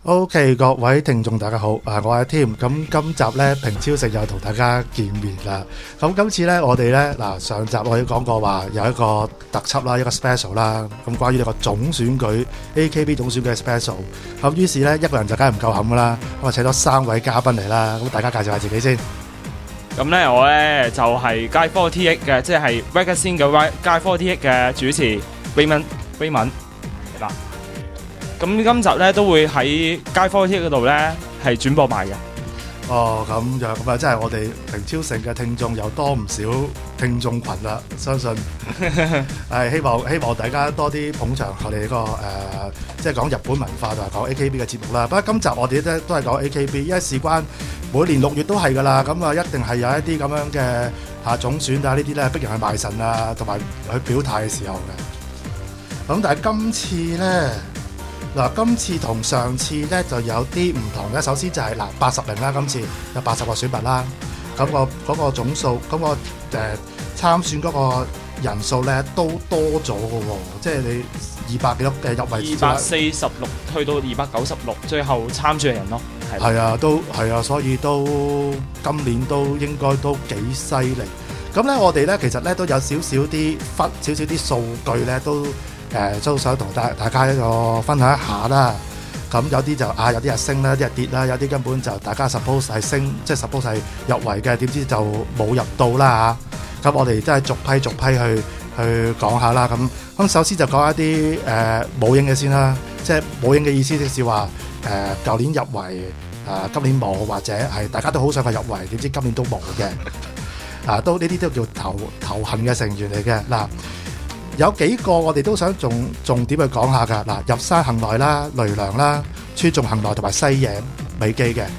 OK， 各位聽眾大家好，我係 Tim， 咁今集咧平超食又同大家見面啦。咁今次咧我哋咧上集我哋講過話有一個特輯啦，一個 special 啦，咁關於呢個總選舉 AKB 總選舉嘅 special。咁於是咧一個人就梗係唔夠冚噶啦，咁啊請咗3位嘉賓嚟啦，咁大家介紹下自己先。 咁咧我咧就係街48嘅，即係 Magazine 嘅街48嘅主持 Raymond 啦。咁今集咧都會喺街48嗰度咧係轉播埋嘅。 哦，咁樣咁啊，真係我哋平超城嘅聽眾又多唔少聽眾群啦，相信係希望大家多啲捧場我哋呢個即係講日本文化同埋講 AKB 嘅節目啦。不過今集我哋咧都係講 AKB，因為事關每年6月都係噶啦，咁啊一定係有一啲咁樣嘅總選啊呢啲咧逼人去賣腎啊，同埋去表態嘅時候嘅。咁但係今次咧。今次同上次咧就有啲唔同嘅。首先就係80名啦，今次有80個選民啦。咁嗰個總數，咁個參選嗰個人數咧都多咗嘅喎，即係你200幾多嘅入圍 246去到296，最後參選嘅人咯。 係啊，都係啊，所以都今年都應該都幾犀利。咁咧我哋咧其實咧都有少少啲數據咧都想同大家一個分享一下啦。咁有啲就有啲係升啦，有啲係跌啦，有啲根本就大家 suppose 係升，即係 suppose 係入圍嘅，點知就冇入到啦嚇。咁我哋真係逐批去講下啦。咁首先就講一啲冇影嘅先啦，即係冇影嘅意思即是話舊年入圍今年冇，或者係大家都好想佢入圍，點知今年都冇嘅都呢啲都叫頭痕嘅成員嚟嘅嗱。有幾個我哋都想重點去講下㗎入山幸來啦、雷良啦、川重幸來同埋西野美紀嘅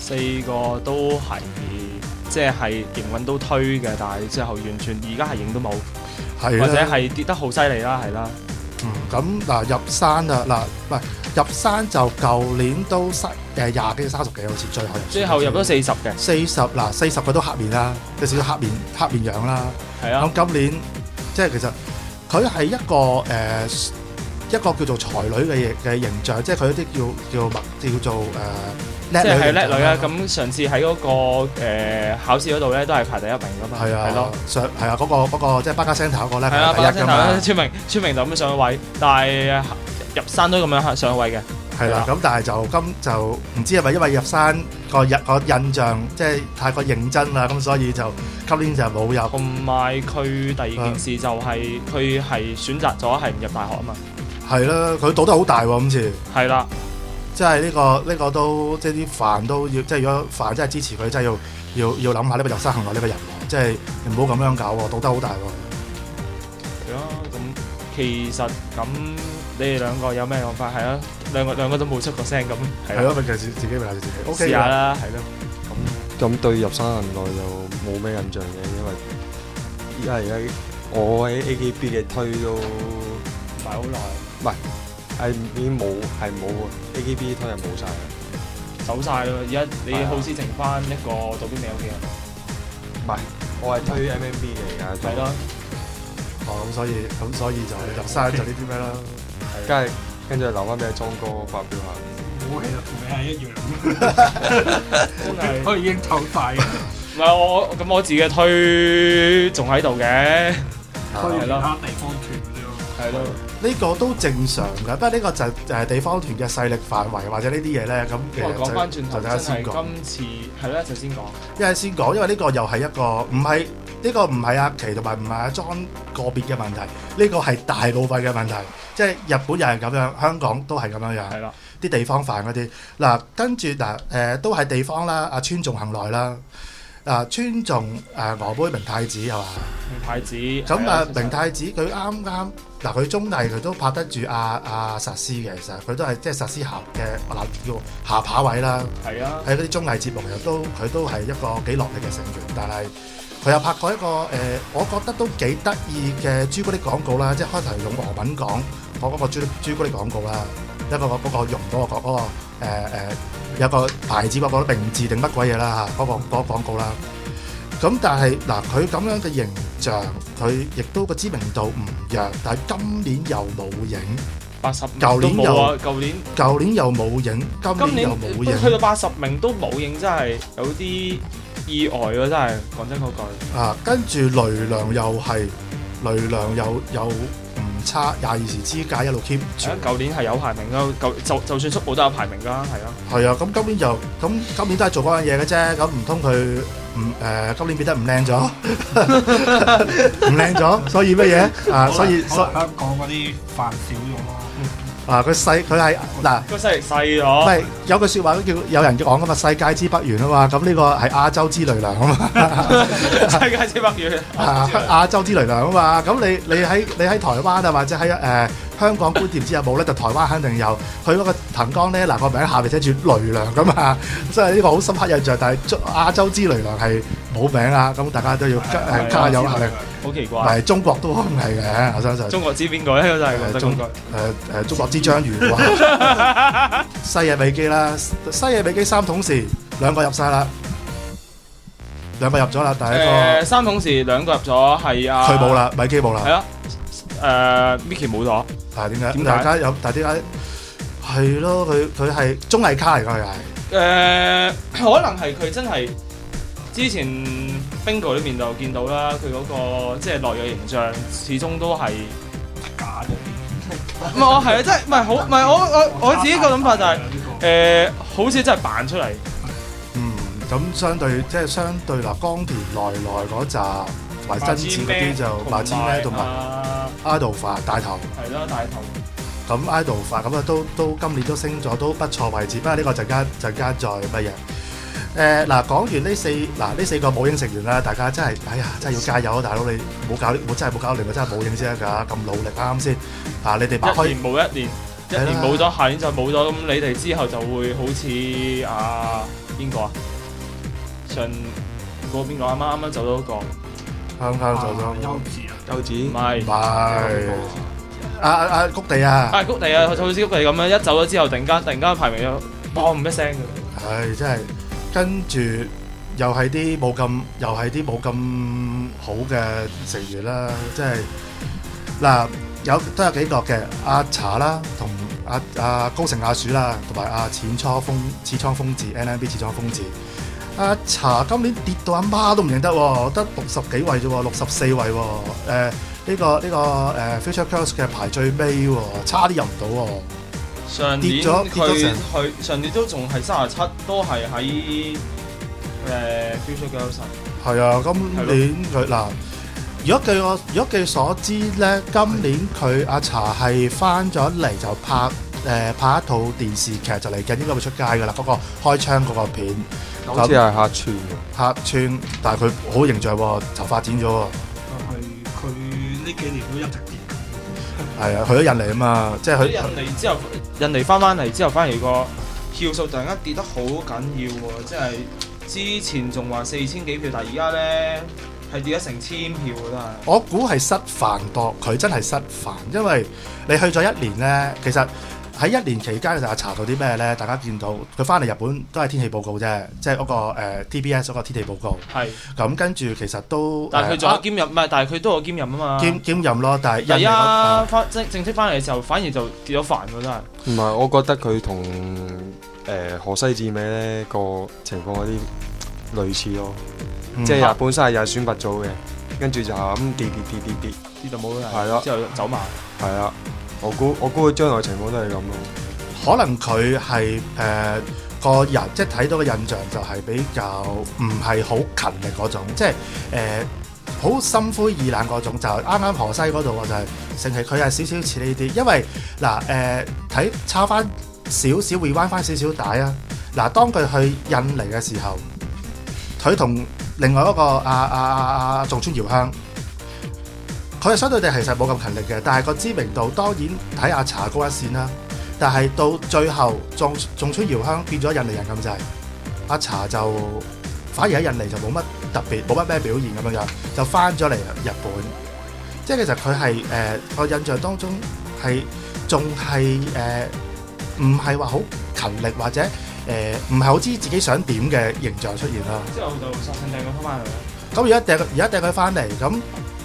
4個都係即係營運都推嘅，但係最後完全而家係影都冇，或者係跌得好犀利啦，係啦。 咁入山入山就舊年都20幾30幾好似最後入咗 40嘅 40個都黑面啦，有少少黑面樣啦。係啊。咁今年即係其實。佢係一個叫做才女嘅形象，即係佢一啲叫做叻女， 即係叻女啊！咁上次喺嗰個考試嗰度咧，都係排第1名噶嘛。係啊，係咯， 係啊，嗰個即係巴卡 centre 嗰個咧， 係啊，巴卡 centre 村明就咁上位，但係入山都咁樣上位嘅。 係啦，咁但係就唔知係咪因為入山個印象即係太過認真啦，咁所以就今年就冇入。同埋佢第二件事就係佢係選擇咗係唔入大學啊嘛。係啦，佢賭得好大喎，今次。係啦，即係呢個都即係啲飯都要，即係如果飯真係支持佢，真係要諗下呢個入山幸來呢個人喎，即係唔好咁樣搞喎，賭得好大喎。係啊，咁其實咁。你哋兩個有咩講法？係啊，兩個都冇出過聲咁。係咯，咪就自己咪自己。OK，試下啦，係咯。 咁對入山幸來就冇咩印象嘅，因為而家我喺 AKB 嘅推都唔係好耐。 唔係，係已經冇AKB 推係冇晒啦， 走晒啦。而家你好似剩翻一個左邊名嘅。 唔係，我係推 MMB 嘅而家。係咯。 咁所以就入山就呢啲咩啦。 跟住留翻俾莊哥發表下。 我其實同你係一樣，真係我已經透晒嘅。 唔係我自己推仲喺度嘅， 推其他地方團嗰啲咯。 係咯， 呢個都正常㗎。不過呢個就係地方團嘅勢力範圍或者呢啲嘢咧，咁其實講翻轉頭真係今次係咧就先講，因為呢個又係一個唔係阿琪同埋唔係阿莊個別嘅問題，呢個係大部分嘅問題，即係日本又係咁樣，香港都係咁樣樣。係啦，啲地方飯嗰啲跟住都係地方啦，阿川重幸來啦，川重峨眉明太子係嘛？明太子咁明太子佢啱佢綜藝佢都拍得住阿實施嘅，其實佢都係即係實施校嘅叫下扒位啦。係啊，喺嗰啲綜藝節目其實佢都係一個幾落力嘅成員，但係。佢又拍過一個我覺得都幾得意嘅朱古力廣告啦，即係開頭用俄文講嗰個朱古力廣告啦，一個嗰個用嗰個有個牌子嗰個名字定乜鬼嘢啦嚇，嗰個廣告啦。咁但係佢咁樣嘅形象，佢亦都個知名度唔弱，但係今年又冇影， 80 舊年冇啊， 舊年又冇影，今年又冇影， 去到80名都冇影，真係有啲意外咯，真係講真嗰句。 啊，跟住雷良又唔差，22時之界一路 keep 住。 舊年係有排名咯，就算速報都有排名㗎，係啊。 係啊，咁今年都係做嗰樣嘢嘅啫，咁唔通佢今年變得唔靚咗，唔靚咗，所以乜嘢啊？所以香港嗰啲飯少咗咯。 啊，佢係嗱， 個勢力細咗。 唔係有句説話都叫有人講噶嘛，世界之北緣啊嘛，咁呢個係亞洲之雷良啊嘛， 世界之北緣亞洲之雷良啊嘛，咁你喺台灣啊，或者喺香港觀點之有冇咧？就台灣肯定有，佢嗰個藤江咧，嗱個名下面寫住雷良噶嘛，所以呢個好深刻印象。但係亞洲之雷良係冇名啊，咁大家都要加油壓力。 好奇怪， 唔係中國都可能係嘅，我相信。 中國知邊個咧？真係中國中國之章魚哇！西野美基啦，西野美基3桶時2個入晒啦，2個入咗啦，第一個 3桶時2個入咗係啊， 佢冇啦，美基冇啦， 係啊，Mickey 冇咗， 係點解？大家有，但係點解？係咯，佢係綜藝咖嚟㗎，佢係可能係佢真係。之前 Bingo 呢邊就見到啦，佢嗰個即係內嘅形象，始終都係假嘅。唔係我係啊，即係唔係好唔係我自己個諗法就係好似真係扮出嚟。 咁相對嗱，江田來嗰集同埋真嗣嗰啲就馬千咩同埋 Idolfa 帶頭。係啦，帶頭。咁 Idolfa 咁啊都今年都升咗，都不錯位置。不過呢個陣間再乜嘢？嗱，講完呢4個舞影成員啦，大家真係真係要加油啊！大佬你冇搞你咪真係舞影先得㗎，咁努力啱先啊！你哋擺開一年冇咗，下年就冇咗，咁你哋之後就會好似邊個啊？上個邊個啱啱走咗嗰個？ 啱走咗。 優子唔係谷地啊！ 谷地啊！好似谷地咁樣，一走咗之後，突然間排名又嘣一聲嘅。 係真係。跟住又係啲冇咁好嘅成員啦，即係嗱都有幾個嘅阿茶啦，同阿高城亞樹啦，同埋阿矢倉豐治 NMB 矢倉豐治。阿茶今年跌到阿媽都唔認得喎，得60幾位啫喎，64位喎。呢個Future Girls 嘅排最尾喎，差啲入唔到喎。 上年佢上年都仲係37，都係喺Future Girls。係啊，今年佢嗱，如果據所知咧，今年佢阿茶係翻咗嚟就拍一套電視劇，就嚟緊應該會出街噶啦，嗰個開槍嗰個片， 好似係客串，但係佢好形象喎，就發展咗喎。 佢呢幾年都一直跌。 係啊，去咗印尼啊嘛，即係去印尼翻嚟之後，反而個票數突然間跌得好緊要喎，即係之前仲話4000幾票，但係而家咧係跌咗成1000票都係。 我估係失範多，佢真係失範，因為你去咗1年咧，其實喺1年期間嘅時候查到啲咩咧？大家見到佢翻嚟日本都係天氣報告啫，即係嗰個TBS 嗰個天氣報告。係。咁跟住其實都， 但係佢仲有兼任，唔係，但係佢都有兼任啊嘛。 兼任咯，但係第一正式翻嚟嘅時候，反而就跌咗飯喎，真係。 唔係，我覺得佢同河西智美咧個情況有啲類似咯，即係本身係又係選拔組嘅，跟住就咁跌就冇啦。 係咯， 之後走埋。係啊。我估佢將來情況都係咁咯。 可能佢係個人，即係睇到嘅印象就係比較唔係好勤力嗰種，即係好心灰意冷嗰種。就啱啱河西嗰度我就係成係佢係少少似呢啲，因為嗱睇抄翻少少 rewind 翻少少帶啊。嗱，當佢去印尼嘅時候，佢同另外一個阿仲村遙香。佢係相對地其實冇咁勤力嘅，但係個知名度當然睇阿茶高一線啦。但係到最後，仲村遙香變咗印尼人咁滯，阿茶就反而喺印尼就冇乜特別，冇乜咩表現咁樣，就翻咗嚟日本。即係其實佢係個印象當中係仲係唔係話好勤力或者唔係好知自己想點嘅形象出現啦。 之後就索性掟佢翻嚟啦。 咁而家掟佢翻嚟咁。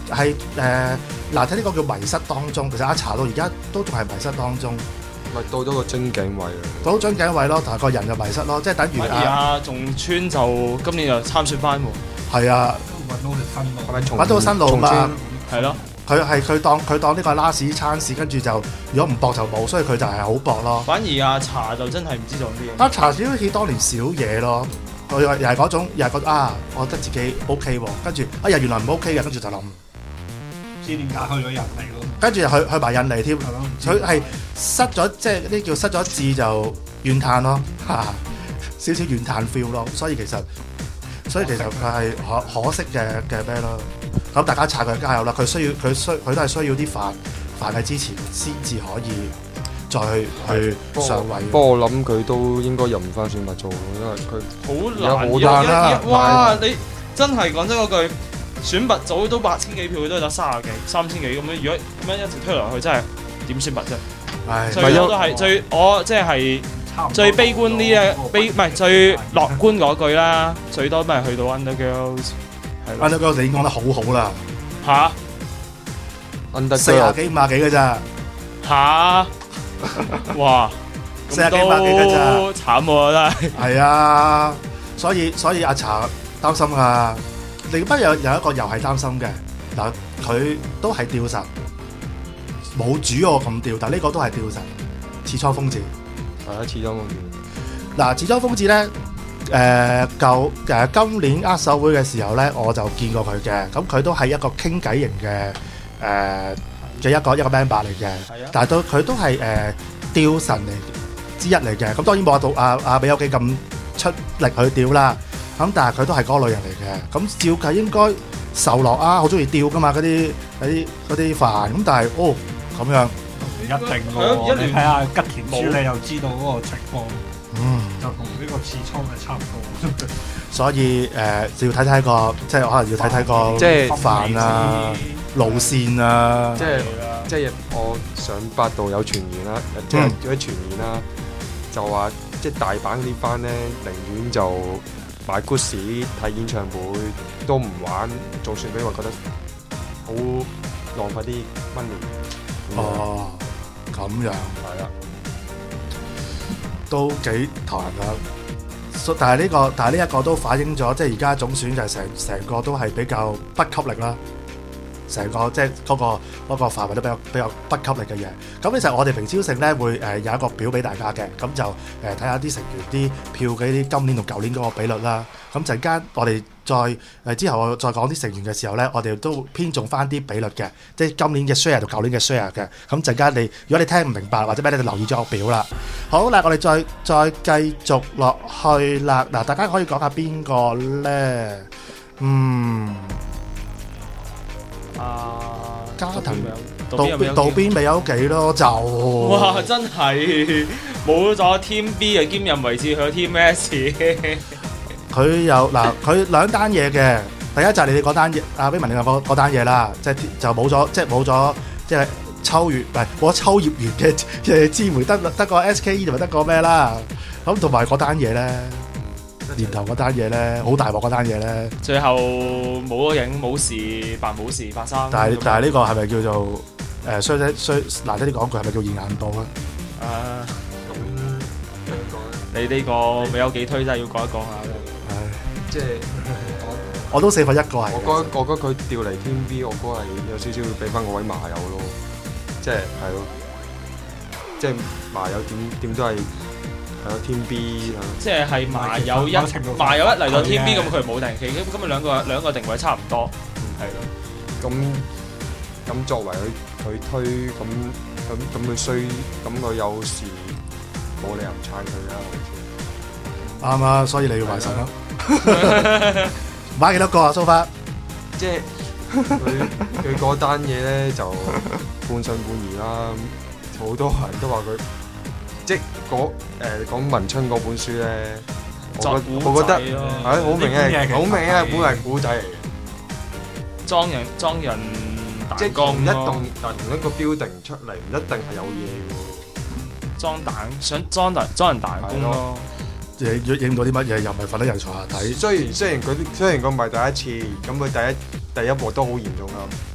係嗱睇呢個叫迷失當中，其實阿茶到而家都仲係迷失當中。 咪到咗個樽頸位啊！ 到樽頸位咯，但係個人就迷失咯，即係等於仲村就今年就參選翻喎。 係啊，揾到新路嘛， 係咯。 佢當呢個拉屎餐事，跟住就如果唔搏就冇，所以佢就係好搏咯。 反而阿茶就真係唔知做啲嘢。 阿茶只好似當年少嘢咯，佢又係嗰種，又係覺得我覺得自己 OK 喎，跟住又原來唔 OK 嘅，跟住就諗唔知點解去咗印尼咯。 跟住去埋印尼添，佢係失咗即係呢叫失咗志就怨嘆咯，少少怨嘆 feel 咯，所以其實佢係可惜嘅咩咯。咁大家撐佢加油啦！佢都係需要啲飯嘅支持先至可以再去上位。 不過我諗佢都應該入唔翻選拔組，因為佢好難啦！哇！你真係講真嗰句，選拔組都8000幾票，佢都得30幾、3000幾咁樣。如果咁樣一直推落去，真係點選拔啫？ 唉， 最多都係我即係最悲觀呢唔係最樂觀嗰句啦，最多咪去到 Under Girls。 Under Girls 你講得好好啦嚇 ，40幾50幾嘅咋嚇？哇 ，40幾50幾嘅咋， 慘喎真係。 係啊，所以阿茶擔心啊。另一有一個又係擔心嘅嗱，佢都係吊神，冇主我咁吊，但呢個都係吊神。矢倉豐志係啊，矢倉豐志嗱，矢倉豐志咧。今年握手會嘅時候咧，我就見過佢嘅，咁佢都係一個傾偈型嘅一個 member 嚟嘅，但係佢都係吊神之一嚟嘅，咁當然冇到阿比丘記咁出力去吊啦，咁但係佢都係嗰類人嚟嘅，咁照計應該受落好中意吊噶嘛嗰啲飯，咁但係咁樣一定喎，你睇下吉田豬你又知道嗰個情況。就同呢個刺倉係差唔多， 所以要睇睇個，即係可能要睇睇個即係飯啊、路線啊， 即係我上百度有傳言啦，即係有啲傳言啦，就話即係大阪嗰啲班咧，寧願就買 good 士睇演唱會都唔玩，做算俾我覺得好浪費啲 money。 哦，咁樣係啦。 都幾頭痕㗎，但係呢一個都反映咗，即係而家總選就係成個都係比較不給力啦。成個即係嗰個範圍都比較不給力嘅嘢。咁其實我哋平超盛咧會有一個表俾大家嘅，咁就睇下啲成員啲票嘅啲今年同舊年嗰個比率啦。咁陣間我哋之後我再講啲成員嘅時候咧，我哋都偏重翻啲比率嘅，即係今年嘅 share 同舊年嘅 share 嘅。咁陣間如果你聽唔明白或者咩，你就留意咗個表啦。好啦，我哋再繼續落去啦。嗱，大家可以講下邊個咧？加藤渡邊美優紀咯，就哇真係冇咗 Team B 嘅兼任位置，去咗 Team S。 佢有佢兩單嘢嘅，第一就係你哋嗰單嘢，阿冰文你話嗰單嘢啦，即係就冇咗，即係秋月唔係冇咗秋葉原嘅支援，得個 SKE 同埋得個咩啦，咁同埋嗰單嘢咧。年頭嗰單嘢咧，好大鑊嗰單嘢咧， 最後冇咗影，冇事扮冇事發生。 但係呢個係咪叫做衰難聽啲講句係咪叫現眼報啊？ 你呢個未有幾推真係要講一講下咧。 唉， 即係我都4分1個係。 我覺得佢調嚟 Team B，我覺得係有少少要俾翻嗰位麻友咯，即係咯，即係麻友點都係。Team B 即係麻友一嚟到 Team B， 咁佢冇定期，咁咪兩個定位差唔多，係咯。 咁作為佢推咁佢衰，咁佢有時冇理由唔撐佢啦。 啱啊，所以你要買神咯。買幾多個啊？蘇花？ 即係佢嗰單嘢咧就半信半疑啦，好多人都話佢。即係講文春嗰本書咧，我覺得係好明顯本係古仔嚟嘅， 裝人即係同一個 building 出嚟，唔一定係有嘢嘅。 想裝人彈弓咯， 影到啲乜嘢又唔係瞓喺人床下睇。 雖然佢唔係第一次，咁佢第一幕都好嚴重啦，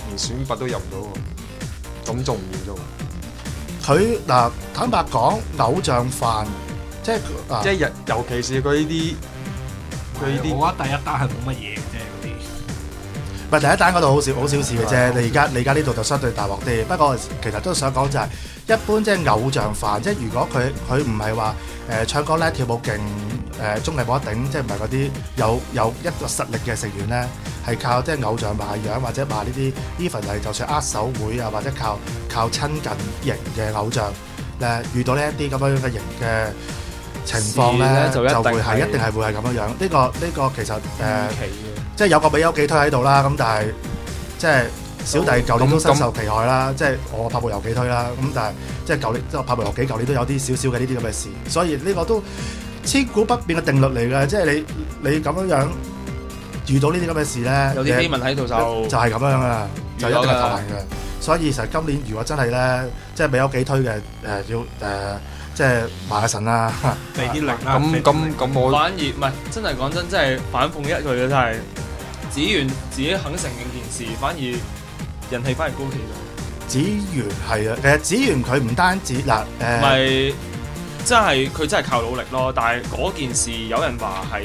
連選拔都入唔到喎，咁仲唔嚴重？ 佢嗱坦白講，偶像飯即係即係尤其是佢呢啲， 我覺得第一單係冇乜嘢嘅啫，嗰啲。 唔係第一單嗰度好小事嘅啫。你而家呢度就相對大鑊啲。不過其實都想講就係、一般即係偶像飯，即係如果佢唔係話唱歌叻、跳舞勁、綜藝冇得頂，即係唔係嗰啲有一個實力嘅成員咧，係靠即係偶像賣樣或者賣呢啲 even 係就算握手會啊，或者靠親近型嘅偶像遇到呢一啲咁樣嘅型嘅情況咧，就會係一定係會係咁樣樣。呢個其實即係有個美優幾推喺度啦。咁但係即係小弟舊年都深受其害啦。即係我拍部遊幾推啦。咁但係即係舊年即係拍部遊幾舊年都有啲少少嘅呢啲咁嘅事。所以呢個都千古不變嘅定律嚟嘅。即係你咁樣遇到呢啲咁嘅事咧， 有啲緋聞喺度就係咁樣啊，就一定係頭痕嘅。所以其實今年如果真係咧，即係美優幾推嘅要即係賣下神啦， 俾啲力啦。 咁我反而唔係真係講真，真係反諷一句嘅真係，子源自己肯承認件事，反而人氣反而高企咗。 子源係啊，其實子源佢唔單止嗱咪真係佢真係靠努力咯。但係嗰件事有人話係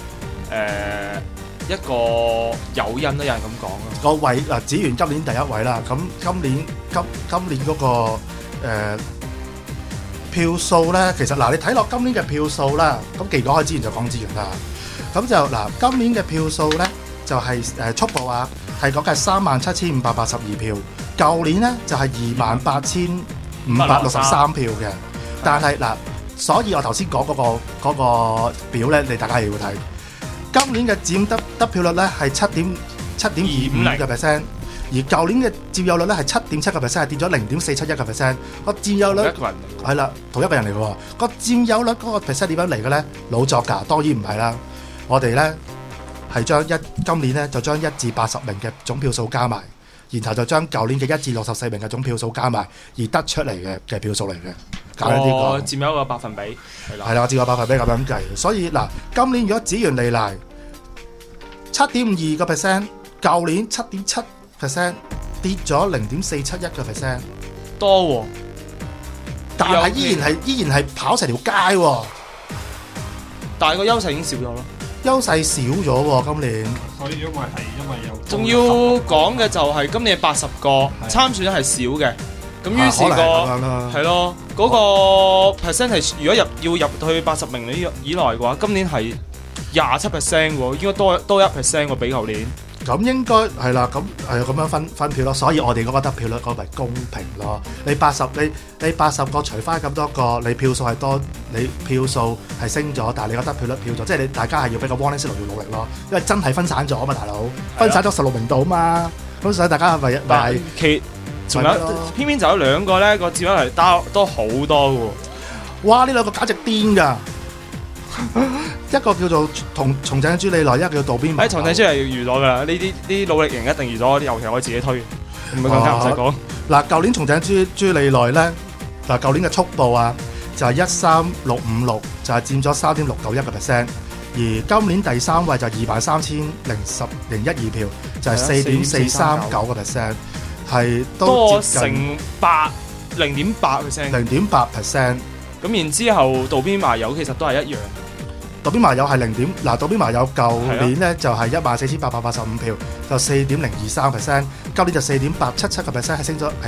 一個誘因啦，有人咁講咯。 個位嗱，子源今年第一位啦。咁今年嗰個票數咧，其實嗱你睇落今年嘅票數啦，咁既然講開資源就講資源啦。咁就嗱今年嘅票數咧就係速報啊，係講緊37,582票。舊年咧就係28,563票嘅。但係嗱，所以我頭先講嗰個表咧，你大家係要睇。今年嘅佔得票率咧係7.25%，而舊年嘅佔有率咧係7.7%，係跌咗0.471%。個佔有率係啦，同一個人嚟嘅喎。個佔有率嗰個 percent 點樣嚟嘅咧？老作㗎，當然唔係啦。我哋咧係今年咧就將1至80名嘅總票數加埋，然後就將舊年嘅1至64名嘅總票數加埋，而得出嚟嘅票數嚟嘅。 哦，佔有一個百分比係啦，佔有百分比咁樣計。所以嗱，今年如果子源利嚟7.52%，舊年7.7%，跌咗0.471%， 多喎。 但係依然係跑成條街喎。 但係個優勢已經少咗咯。 優勢少咗喎，今年。 所以因為有仲要講嘅就係今年80個參選係少嘅。咁於是係咯，嗰個 percentage 如果要入去80名以內嘅話，今年係27%喎，應該多1% 喎，比舊年。 咁應該係啦，咁係咁樣分票咯，所以我哋嗰個得票率嗰個咪公平咯。你80個除翻咁多個，你票數係多，你票數係升咗，但係你個得票率票咗，即係你大家係要俾個 warning signal 要努力咯，因為真係分散咗啊嘛，大佬，分散咗16名度啊嘛，咁所以大家係咪仲有偏偏就有兩個咧，個佔有率多好多嘅喎。 哇！呢兩個簡直癲㗎，一個叫做松井朱利來，一個叫渡邊麻友。 松井朱係預咗㗎啦，呢啲努力型一定預咗，尤其我自己推，唔會更加唔使講。 嗱，舊年松井朱利來咧，嗱舊年嘅速報啊，就係13656，就係佔咗3.691%，而今年第3位就23,012票，就係4.439%。係多成0.8%， 0.8%。 咁然之後，渡邊麻友其實都係一樣。 渡邊麻友係渡邊麻友舊年咧就係14,885票，就4.023%。今年就4.877%，係升咗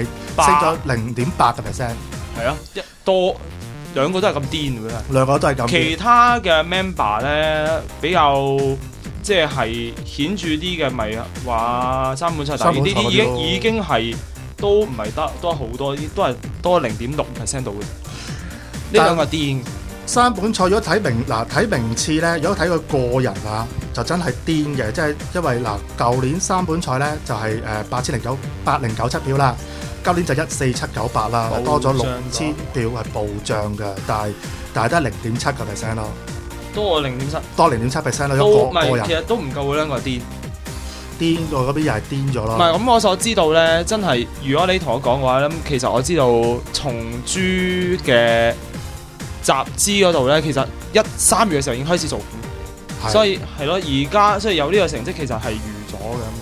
0.8%。 係啊，兩個都係咁癲嘅。 兩個都係咁。 其他嘅 member 咧比較。即係顯著啲嘅，咪話三本賽，但係呢啲已經係都唔係得多好多，都係多0.6% 度嘅。呢兩個癲。 三本賽如果睇名次咧，如果睇佢個人啊，就真係癲嘅，即係因為舊年三本賽咧就係8097票啦，今年就14798啦，多咗6000票係暴漲嘅，但係得0.7%咯。多0.7%啦， 都唔係，其實都唔夠嗰兩個癲過嗰邊又係癲咗咯。 唔係咁，我所知道咧，真係如果你同我講嘅話咧，其實我知道松珠嘅集資嗰度咧，其實3月嘅時候已經開始做，所以係咯，而家所以有呢個成績其實係預咗嘅咁樣。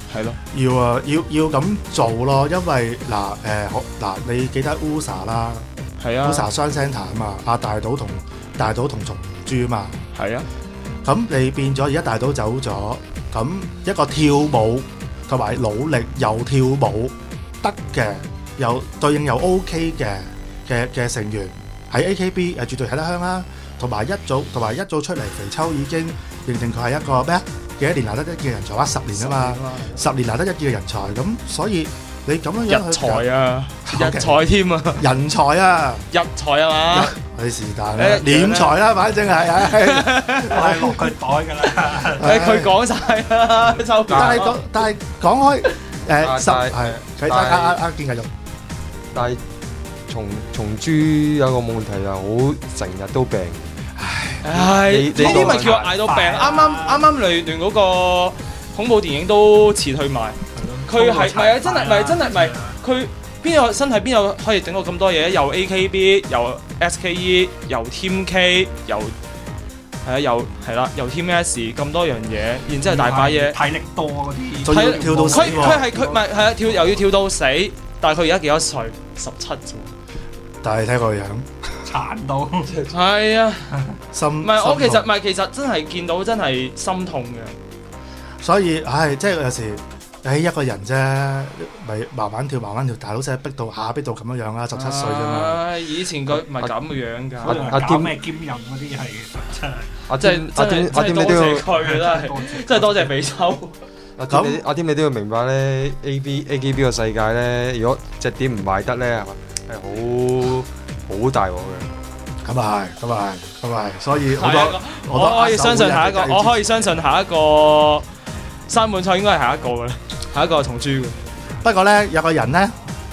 係咯， 要啊，要咁做咯，因為你記得 USA 啦係啊， ，USA 雙 centre 啊嘛，阿大島同松珠啊嘛， 係啊， 咁你變咗而家大島走咗，咁一個跳舞同埋努力又跳舞得嘅，又對應又 OK 嘅成員喺 AKB 絕對睇得香啦，同埋一早出嚟肥秋已經認定佢係一個咩啊？幾多年難得一見嘅人才，話10年啊嘛，10年難得一見嘅人才，咁所以你咁樣樣日才啊，日才添啊， 人才啊， 日才啊嘛， 你是但啦，斂財啦，反正係， 我係落佢袋㗎啦。 佢講晒啦，周但係講開佢阿健繼續， 但係松珠有個問題就好成日都病。 唉，呢啲咪叫捱到病？啱啱亂嗰個恐怖電影都辭退埋，佢係咪啊？真係咪佢邊有身體邊有可以整到咁多嘢？又 AKB，又 SKE，又 Team K，又係啊，又係啦，又 Team S 咁多樣嘢，然之後大把嘢， 體力多嗰啲， 仲要跳到死喎。 佢唔係係啊，又要跳到死，但係佢而家幾多歲？17啫。 但係睇個樣殘到係啊， 心唔係我其實真係見到真係心痛嘅。 所以即係有時一個人啫，咪慢慢跳，大佬仔逼到咁樣樣啦，17歲啫嘛。 以前佢唔係咁嘅樣㗎。 搞咩兼任嗰啲係真係多謝佢啦，真係多謝美秋。 阿添你都要明白咧，AKB 個世界咧，如果隻碟唔賣得咧，係好大鑊嘅。 咁啊係，所以我可以相信下一個三本菜應該係下一個嘅啦，下一個係松珠嘅。 不過咧有個人咧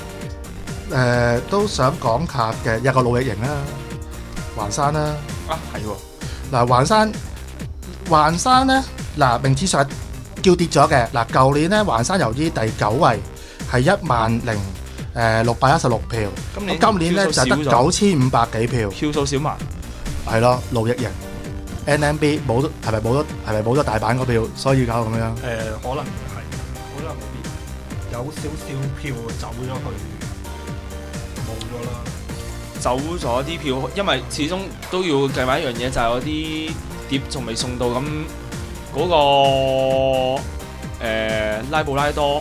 都想講下嘅，有個老役型啦，橫山啦。 係喎。 嗱橫山咧名次上叫跌咗嘅。舊年咧橫山由於第9位係10,616票，今年咧就得9,500幾票， 票數少埋。 係咯，老役型 NMB 係咪冇咗大阪嗰票，所以搞咁樣？ 可能未必有少少票走咗去，冇咗啦。 走咗啲票，因為始終都要計埋一樣嘢，就係嗰啲碟仲未送到，咁嗰個拉布拉多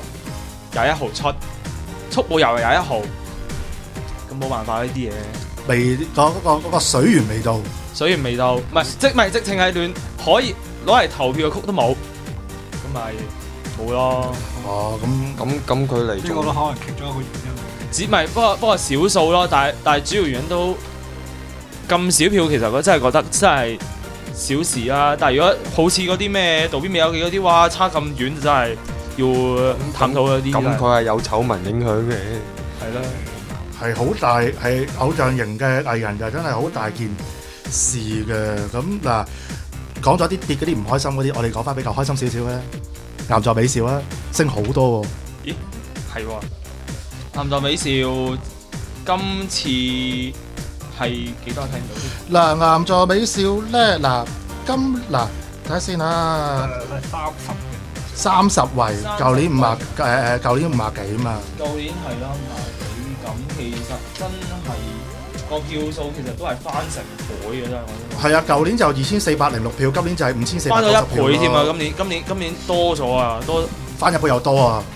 21號出，速步又係21號，咁冇辦法呢啲嘢。 未嗰個水源未到， 唔係直情係亂可以攞嚟投票嘅曲都冇，咁咪冇咯。 咁佢嚟做， 呢個都可能其中一個原因。 只咪不過少數咯，但係主要原因都咁少票，其實我真係覺得真係小事啦。但係如果好似嗰啲咩渡邊美有紀嗰啲，哇差咁遠，就真係要探討嗰啲。 咁佢係有醜聞影響嘅， 係啦。 係好大，係偶像型嘅藝人就真係好大件事嘅。咁講咗啲跌嗰啲唔開心嗰啲，我哋講翻比較開心少少咧。岩座美少啊，升好多喎。 咦，係喎。岩座美少今次係幾多睇唔到？ 岩座美少咧，睇下先啊。30位，舊年50幾嘛。舊年係啦50幾。咁其實真係個票數其實都係翻成倍嘅真係。係啊，舊年就2406票，今年就係5490票。翻咗1倍添啊！今年多咗啊，翻1倍又多啊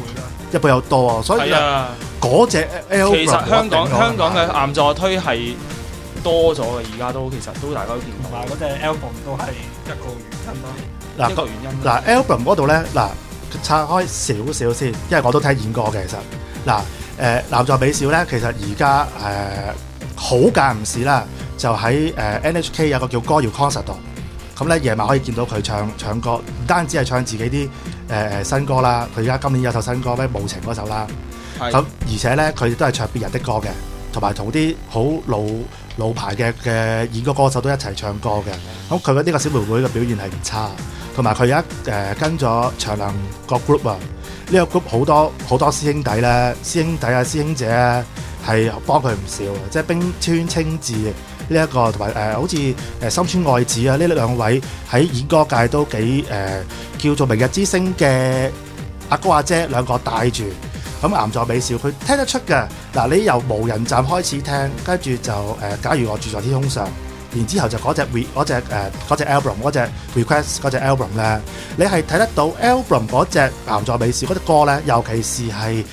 ，1倍又多啊，所以嗰隻 album 其實香港嘅岩座推係多咗嘅，而家都其實都大家都見到。 嗰隻 album 都係一個原因啦。 一個原因。 album 嗰度咧，拆開少少先，因為我都睇演歌嘅其實。岩座美少咧，其實而家好間唔時啦，就喺NHK 有個叫歌謠 concert 度，咁咧夜晚可以見到佢唱歌，唔單止係唱自己啲新歌啦，佢而家今年有首新歌咩無情嗰首啦，咁而且咧佢都係唱別人的歌嘅，同埋同啲好老牌嘅演歌歌手都一齊唱歌嘅，咁佢呢個小妹妹嘅表現係唔差，同埋佢而家跟咗長良個 group 啊。呢個 group 好多師兄弟咧，師兄姐咧係幫佢唔少嘅，即係冰川清志呢一個同埋好似深川愛子啊呢兩位喺演歌界都幾叫做明日之星嘅阿哥阿姐兩個帶住，咁岩座美少佢聽得出嘅。嗱，你由無人站開始聽，跟住就假如我住在天空上，然之後就嗰隻 album 嗰隻 request 嗰隻 album 咧，你係睇得到 album 嗰隻岩座美少嗰隻歌咧，尤其是係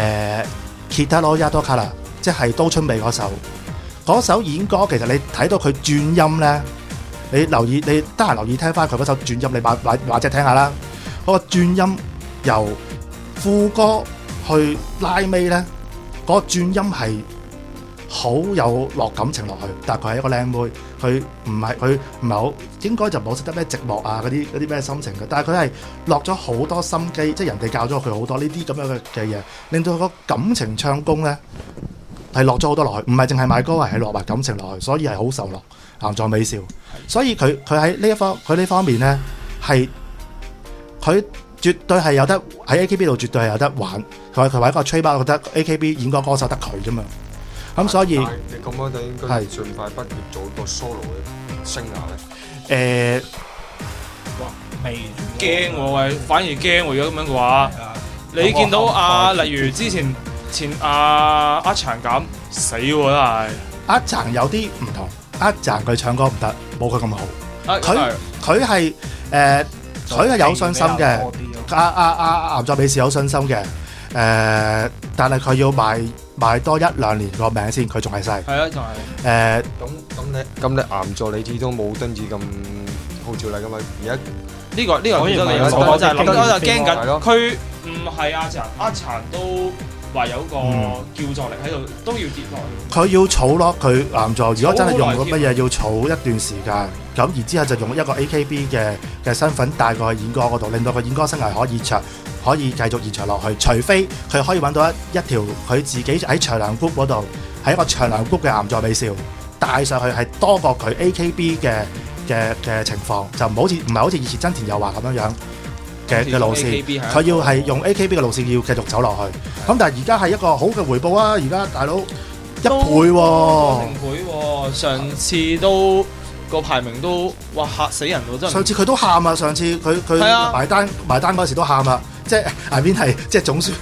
Kitaro Yatokara， 即係刀春美嗰首演歌，其實你睇到佢轉音咧，你得閒留意聽翻佢嗰首轉音，你或者聽下啦。嗰個轉音由副歌去拉尾咧，嗰個轉音係好有落感情落去，但係佢係一個靚妹，佢唔係好應該就冇識得咩寂寞啊嗰啲咩心情嘅，但係佢係落咗好多心機，即係人哋教咗佢好多呢啲咁樣嘅嘢，令到佢個感情唱功咧係落咗好多落去，唔係淨係賣歌，係落埋感情落去，所以係好受落岩座美少，所以佢喺呢方面咧係佢絕對係有得喺 AKB 度絕對係有得玩，佢話一個 trademark，我覺得 AKB 演歌歌手得佢啫嘛。咁所以你咁樣就應該盡快畢業做個 solo 嘅生涯咧。 哇，未驚喎喂，反而驚喎。如果咁樣嘅話，你見到例如之前阿殘咁死喎真係。 阿殘有啲唔同，阿殘佢唱歌唔得，冇佢咁好。佢係有信心嘅。阿岩座美少有信心嘅。但係佢要賣多1-2年個名先，佢仲係細。 係啊，仲係。 咁你岩座你始終冇登住咁號召力噶嘛？而家呢個我就係諗咗就驚緊，佢唔係阿殘都話有個叫座力喺度，都要跌落去。 佢要儲咯，佢岩座如果真係用嗰乜嘢，要儲一段時間。咁然之後就用一個 AKB 嘅身份帶過去演歌嗰度，令到個演歌生涯可以繼續延長落去。除非佢可以揾到一條佢自己喺長良 group 嗰度，係一個長良 group 嘅岩座美少帶上去，係多過佢 AKB 嘅情況，就唔係好似以前真田佑華咁樣嘅路線。佢要係用 AKB 嘅路線要繼續走落去。咁但係而家係一個好嘅回報啊！而家大佬1倍喎， 成倍喎，上次都。個排名都哇嚇死人喎！真係上次佢都喊啊！上次佢埋單嗰時都喊啊！即係下邊係即係總算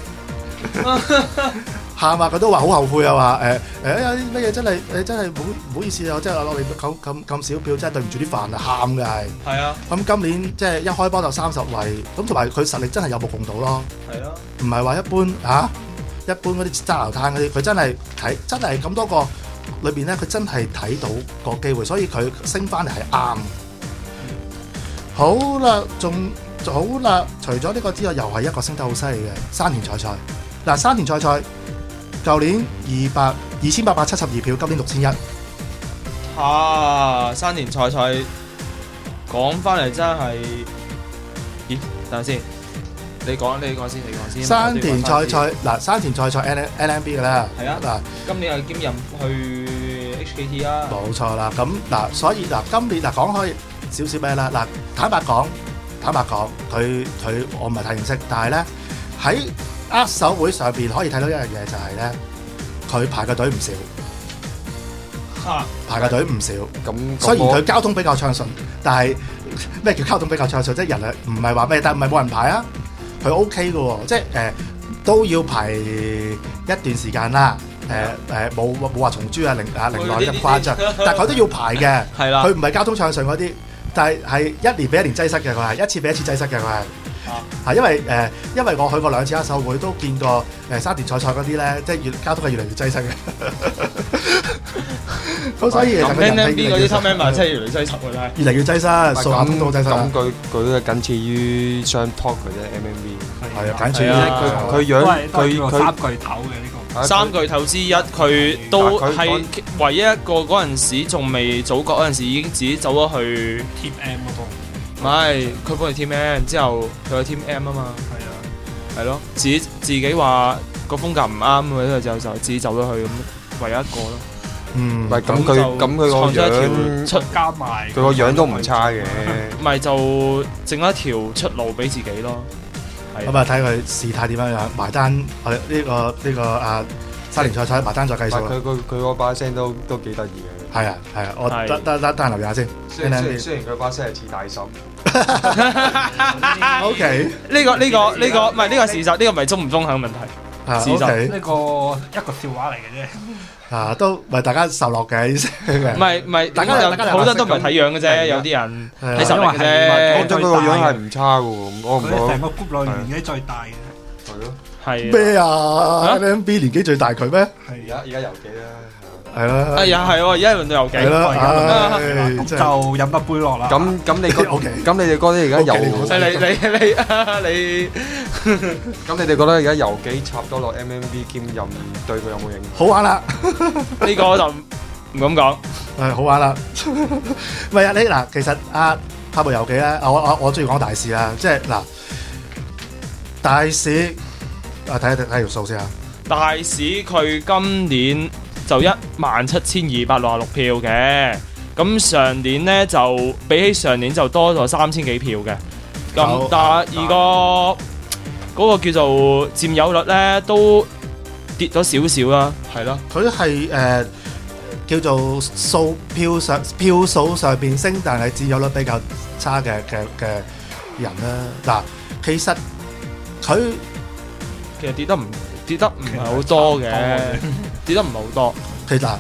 喊啊！佢都話好後悔啊！話有啲乜嘢真係唔好意思啊！即係落嚟咁少票，真係對唔住啲飯啊！喊嘅係啊！ 咁今年即係一開波就30位，咁同埋佢實力真係有目共睹咯。 係咯， 唔係話一般嗰啲揸流灘嗰啲，佢真係咁多個。裏邊咧，佢真係睇到個機會，所以佢升翻嚟係啱。好啦，除咗呢個之外，又係一個升得好犀利嘅山田菜菜。嗱，山田菜菜舊年2872票，今年6100。 山田菜菜講翻嚟真係，咦？等陣先。你講先。 山田菜菜嗱，山田菜菜 LMB 嘅啦。 係啊。嗱，今年係兼任去 HKT 啊。 冇錯啦。咁嗱，所以嗱，今年嗱講開少少咩啦？嗱，坦白講，佢我唔係太認識，但係咧喺握手會上邊可以睇到一樣嘢就係咧，佢排嘅隊唔少。排嘅隊唔少。咁雖然佢交通比較暢順，但係咩叫交通比較暢順？即係人係唔係話咩？但係唔係冇人排啊？佢 OK 嘅喎，即係都要排一段時間啦。冇話重珠啊、零內咁誇張，但係佢都要排嘅。係啦，佢唔係交通暢順嗰啲，但係一年比一年擠塞嘅，佢係一次比一次擠塞嘅，佢係。因為我去過2次握手會，都見過山田菜菜嗰啲咧，即係交通係越嚟越擠塞嘅。咁所以 NMB 嗰啲 top member 真係越嚟越擠塞㗎啦， 越嚟越擠塞，數碼通道擠塞。 咁佢都係僅次於雙 top 嘅啫 ，MMB。 係啊，簡直佢樣佢三巨頭嘅呢個三巨頭之一，佢都係唯一一個嗰陣時仲未組閣嗰陣時已經自己走咗去 Team M 嗰個。 唔係，佢幫佢 Team M 之後佢去 Team M 啊嘛。 係啊， 係咯，自己話個風格唔啱嘅，就自己走咗去咁，唯一一個咯。 唔係咁佢個樣出加埋， 佢個樣都唔差嘅。 咪就整一條出路俾自己咯。 咁啊，睇佢事態點樣樣，埋單呢個山田菜菜埋單再計數啦。 佢嗰把聲都幾得意嘅。 係啊，我得閒留意下先。 雖然佢把聲係似大嬸。 OK， 呢個唔係呢個事實，呢個唔係中唔中肯嘅問題。事實呢個一個笑話嚟嘅啫。 都唔係大家受落嘅意思嘅。 唔係，大家好多人都唔係睇樣嘅啫，有啲人睇實力嘅啫。 講真，嗰個樣係唔差嘅喎。我唔講。 成個 group 內年紀最大嘅。 係咯。 係咩啊？NMB 年紀最大佢咩？ 係而家郵寄啦。 係啦。 哎呀，係喎，而家輪到郵寄。 係啦。 就飲一杯落啦。 咁你哋覺得而家郵你咁你哋覺得而家郵寄插多落 MMB 兼任對佢有冇影響？ 好玩啦！ 呢個就唔敢講。 好玩啦！唔係啊，你嗱，其實拍部郵寄咧，我中意講大市啦，即係嗱，大市睇條數先啊。 大市佢今年就17,266票嘅，咁上年咧就比起上年就多咗3000幾票嘅，咁但係嗰個叫做佔有率咧都跌咗少少啦，係咯。 佢係叫做票數上邊升，但係佔有率比較差嘅人啦。嗱，其實佢跌得唔係好多嘅，跌得唔係好多。 其實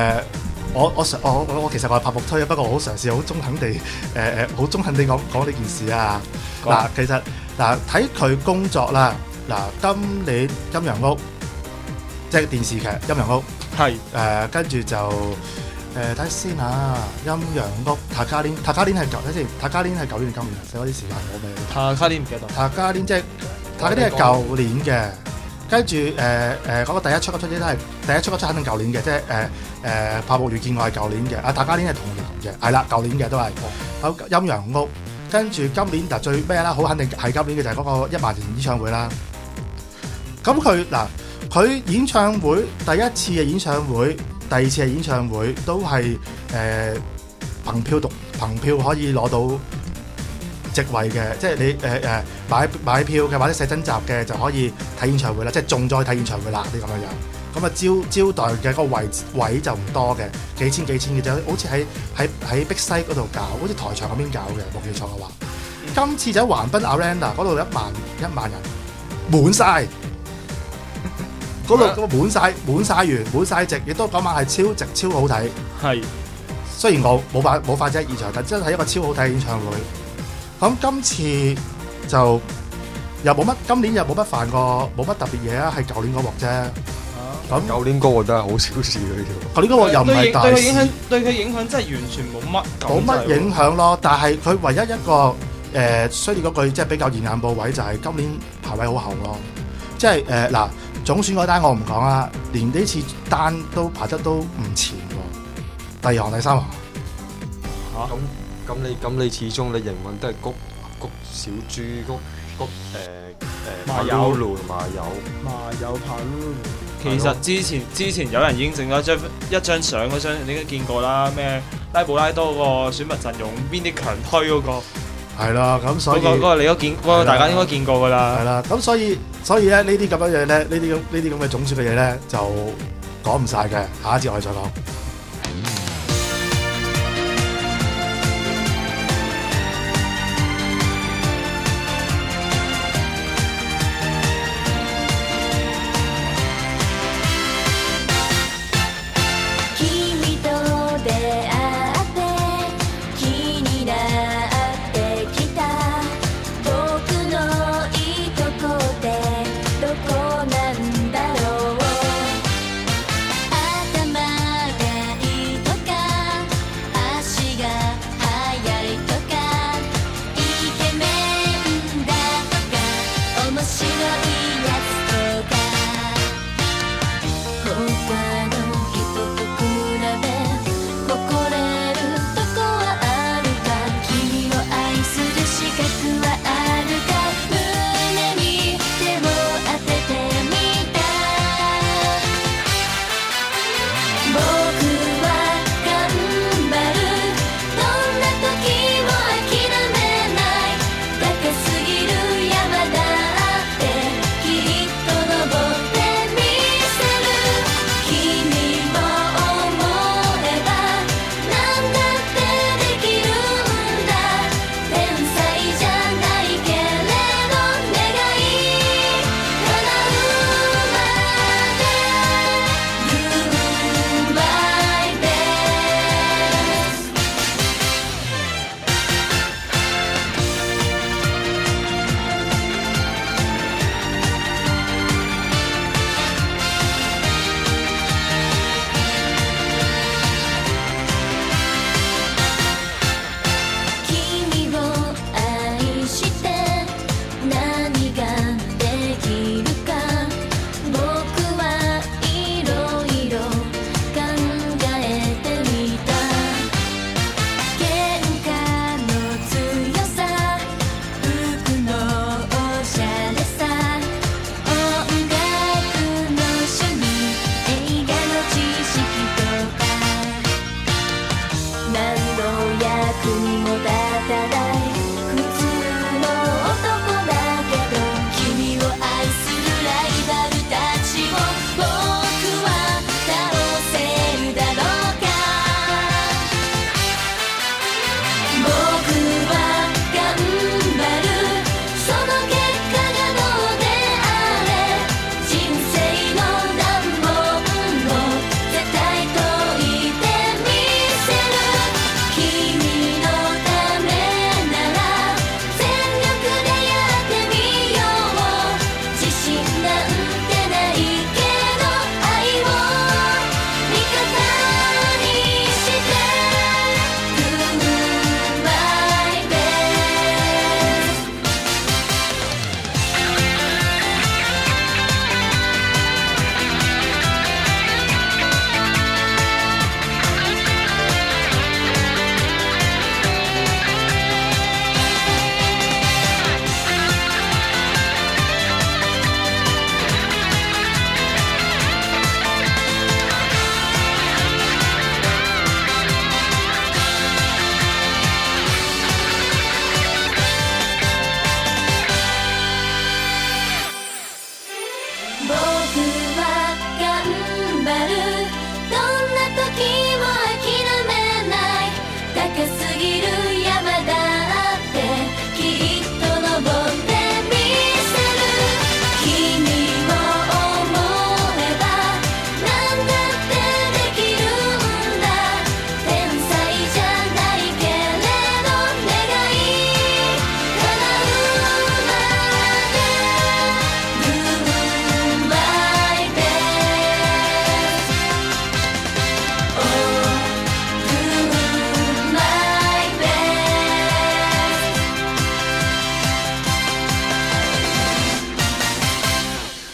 我其實我係拍木推啊，不過我好嘗試好中肯地好中肯地講呢件事啊。嗱，其實睇佢工作啦，今年陰陽屋即係電視劇陰陽屋係跟住就睇下先啊，陰陽屋塔卡連係舊年係舊年定今年？使咗啲時間我未。 塔卡連唔記得。 塔卡連即係塔卡連係舊年嘅。跟住嗰個第一出肯定舊年嘅，即係拍木遇見我係舊年嘅，大家年係同年嘅，係啦，舊年嘅都係。好陰陽屋，跟住今年最咩啦？好肯定係今年嘅就係嗰個1萬人演唱會啦。咁佢演唱會第一次嘅演唱會，第二次嘅演唱會都係憑票可以攞到席位嘅，即係你買票嘅或者寫真集嘅就可以睇演唱會啦，即係中咗去睇演唱會啦啲咁樣樣。咁啊招待嘅個位就唔多嘅，幾千嘅啫，好似喺碧西嗰度搞，好似台場嗰邊搞嘅，冇記錯嘅話。今次就喺橫濱 Arena 嗰度1萬人滿晒，嗰度滿晒席，亦都嗰晚係超值超好睇。係，雖然我冇法子喺現場，但真係一個超好睇嘅演唱會。咁今次就今年又冇乜犯過冇乜特別嘢啊，係舊年嗰鑊啫。咁舊年嗰個都係好小事嘅條。 舊年嗰個又唔係大事。 對佢影響真係完全冇乜影響咯。但係佢唯一一個需要嗰句即係比較現眼報位就係今年排位好後咯。即係嗱總選嗰單我唔講啦，連呢次單都排得都唔前喎。第二行第三行。 咁你始終你營運都係谷小豬谷麻油排。其實之前有人已經整咗一張相，嗰張你應該見過啦，咩拉布拉多個選拔陣容邊啲強推嗰個。 係啦，咁所以嗰個你都見，嗰個大家應該見過㗎啦。 係啦，咁所以咧呢啲咁樣嘢咧，呢啲咁嘅總選嘅嘢咧就講唔晒嘅，下一節我哋再講。 頭が